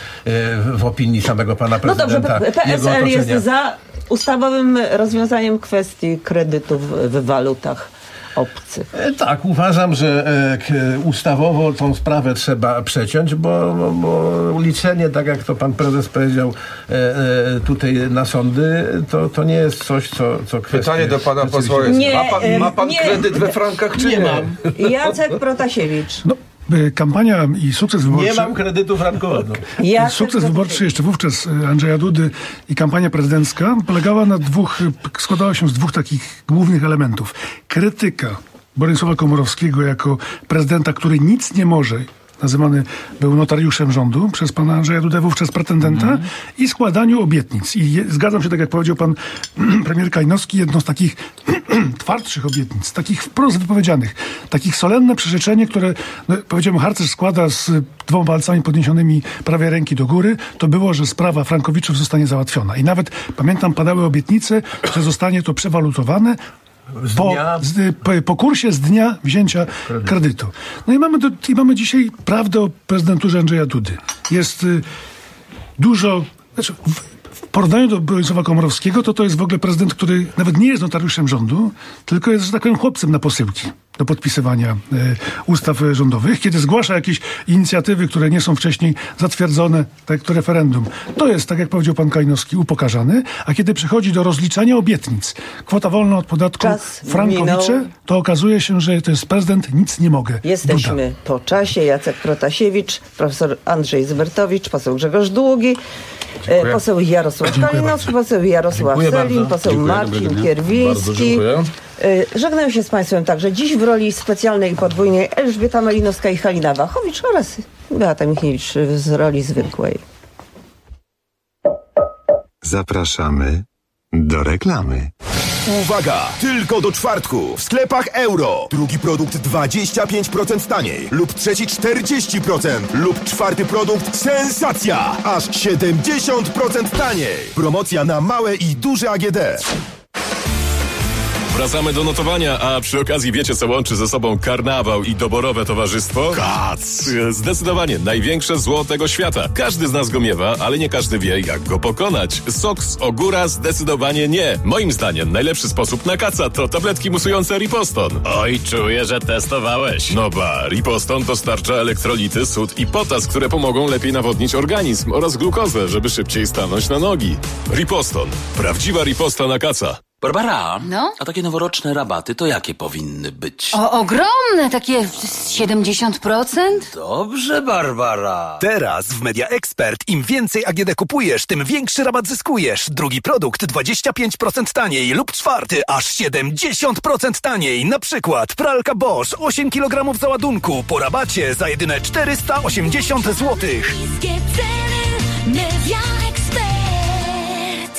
w opinii samego pana prezydenta. No dobrze, P S L jest za ustawowym rozwiązaniem kwestii kredytów w walutach obcych. E, tak, uważam, że e, k, ustawowo tą sprawę trzeba przeciąć, bo, bo, bo liczenie, tak jak to pan prezes powiedział e, e, tutaj na sądy, to, to nie jest coś, co, co kwestia... Pytanie do pana posła jest, nie, ma pan, ma pan nie, kredyt we frankach, czy nie? Nie mam. Jacek Protasiewicz. No. Kampania i sukces wyborczy... Nie mam kredytu frankowego. Ja sukces wyborczy jeszcze wówczas Andrzeja Dudy i kampania prezydencka polegała na dwóch, składała się z dwóch takich głównych elementów. Krytyka Bronisława Komorowskiego jako prezydenta, który nic nie może, nazywany był notariuszem rządu przez pana Andrzeja Dudę, wówczas pretendenta, mm. i składaniu obietnic. I je, zgadzam się, tak jak powiedział pan premier Kalinowski, jedną z takich twardszych obietnic, takich wprost wypowiedzianych, takich solenne przyrzeczenie, które, no, powiedziałem, harcerz składa z dwoma palcami podniesionymi prawej ręki do góry, to było, że sprawa frankowiczów zostanie załatwiona. I nawet, pamiętam, padały obietnice, że zostanie to przewalutowane po, z, po, po kursie z dnia wzięcia kredytu. kredytu. No i mamy, do, i mamy dzisiaj prawdę o prezydenturze Andrzeja Dudy. Jest y, dużo... Znaczy, w, w porównaniu do Bronisława Komorowskiego, to to jest w ogóle prezydent, który nawet nie jest notariuszem rządu, tylko jest, że tak powiem, chłopcem na posyłki do podpisywania y, ustaw rządowych. Kiedy zgłasza jakieś inicjatywy, które nie są wcześniej zatwierdzone, tak jak to referendum, to jest, tak jak powiedział pan Kalinowski, upokarzany. A kiedy przychodzi do rozliczania obietnic, kwota wolna od podatku, Czas frankowicze, minął. To okazuje się, że to jest prezydent, nic nie mogę. Jesteśmy Duda. po czasie. Jacek Protasiewicz, profesor Andrzej Zbertowicz, poseł Grzegorz Długi, e, poseł Jarosław Kalinowski, poseł Jarosław Dziękuję Selin, bardzo. poseł Dziękuję, Marcin Kierwiński. E, żegnają się z państwem także dziś w roli specjalnej i podwójnej Elżbieta Malinowska i Halina Wachowicz oraz Beata Michniewicz z roli zwykłej. Zapraszamy do reklamy. Uwaga! Tylko do czwartku w sklepach Euro. Drugi produkt dwadzieścia pięć procent taniej lub trzeci czterdzieści procent lub czwarty produkt sensacja! Aż siedemdziesiąt procent taniej. Promocja na małe i duże A G D. Wracamy do notowania, a przy okazji wiecie, co łączy ze sobą karnawał i doborowe towarzystwo? Kac! Zdecydowanie największe zło tego świata. Każdy z nas go miewa, ale nie każdy wie, jak go pokonać. Sok z ogóra zdecydowanie nie. Moim zdaniem najlepszy sposób na kaca to tabletki musujące Riposton. Oj, czuję, że testowałeś. No ba, Riposton dostarcza elektrolity, sód i potas, które pomogą lepiej nawodnić organizm oraz glukozę, żeby szybciej stanąć na nogi. Riposton. Prawdziwa riposta na kaca. Barbara, no? a takie noworoczne rabaty to jakie powinny być? O, ogromne, takie siedemdziesiąt procent? Dobrze, Barbara. Teraz w Media Expert im więcej A G D kupujesz, tym większy rabat zyskujesz. Drugi produkt dwadzieścia pięć procent taniej lub czwarty aż siedemdziesiąt procent taniej. Na przykład pralka Bosch osiem kilogramów załadunku po rabacie za jedyne czterysta osiemdziesiąt złotych. Media Expert.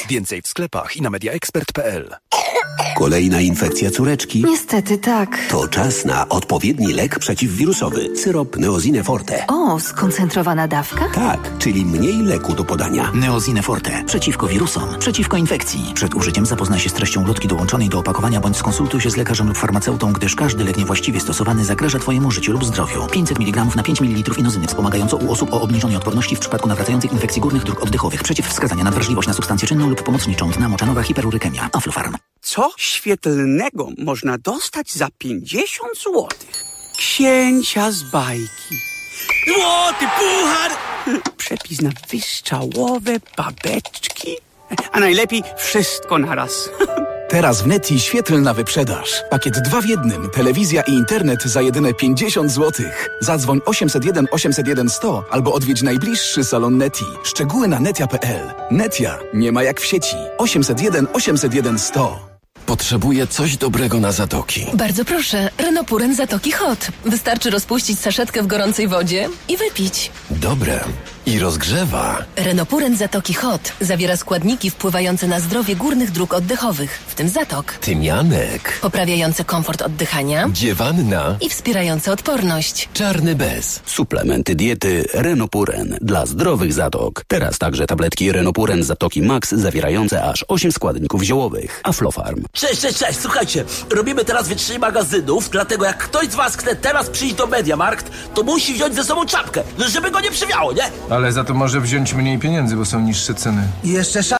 Więcej w sklepach i na media ekspert kropka p l. Kolejna infekcja córeczki? Niestety tak. To czas na odpowiedni lek przeciwwirusowy. Syrop Neosine Forte. O, skoncentrowana dawka? Tak, czyli mniej leku do podania. Neosine Forte. Przeciwko wirusom, przeciwko infekcji. Przed użyciem zapoznaj się z treścią ulotki dołączonej do opakowania bądź skonsultuj się z lekarzem lub farmaceutą, gdyż każdy lek niewłaściwie stosowany zagraża Twojemu życiu lub zdrowiu. pięćset miligramów na pięć mililitrów inozyny wspomagająco u osób o obniżonej odporności w przypadku nawracających infekcji górnych dróg oddechowych. Przeciwwskazania na wrażliwość na substancję czynną lub pomocniczą. Dna moczanowa hiperurykemia. Aflofarm. Co świetlnego można dostać za pięćdziesiąt złotych? Księcia z bajki. Złoty puchar! Przepis na wystrzałowe babeczki. A najlepiej wszystko naraz. Teraz w Neti świetlna wyprzedaż. Pakiet dwa w jednym. Telewizja i internet za jedyne pięćdziesiąt złotych. Zadzwoń osiemset jeden osiemset jeden sto albo odwiedź najbliższy salon Neti. Szczegóły na netia kropka p l. Netia. Nie ma jak w sieci. osiemset jeden osiemset jeden sto. Potrzebuję coś dobrego na zatoki. Bardzo proszę, Renopuren Zatoki Hot. Wystarczy rozpuścić saszetkę w gorącej wodzie i wypić. Dobre. I rozgrzewa. Renopuren Zatoki Hot zawiera składniki wpływające na zdrowie górnych dróg oddechowych, w tym zatok. Tymianek. Poprawiające komfort oddychania. Dziewanna. I wspierające odporność. Czarny bez. Suplementy diety Renopuren dla zdrowych zatok. Teraz także tabletki Renopuren Zatoki Max zawierające aż osiem składników ziołowych. Aflofarm. Cześć, cześć, cześć, słuchajcie, robimy teraz wytrzyj magazynów, dlatego jak ktoś z was chce teraz przyjść do Mediamarkt, to musi wziąć ze sobą czapkę, żeby go nie przywiało, nie? Ale za to może wziąć mniej pieniędzy, bo są niższe ceny. I jeszcze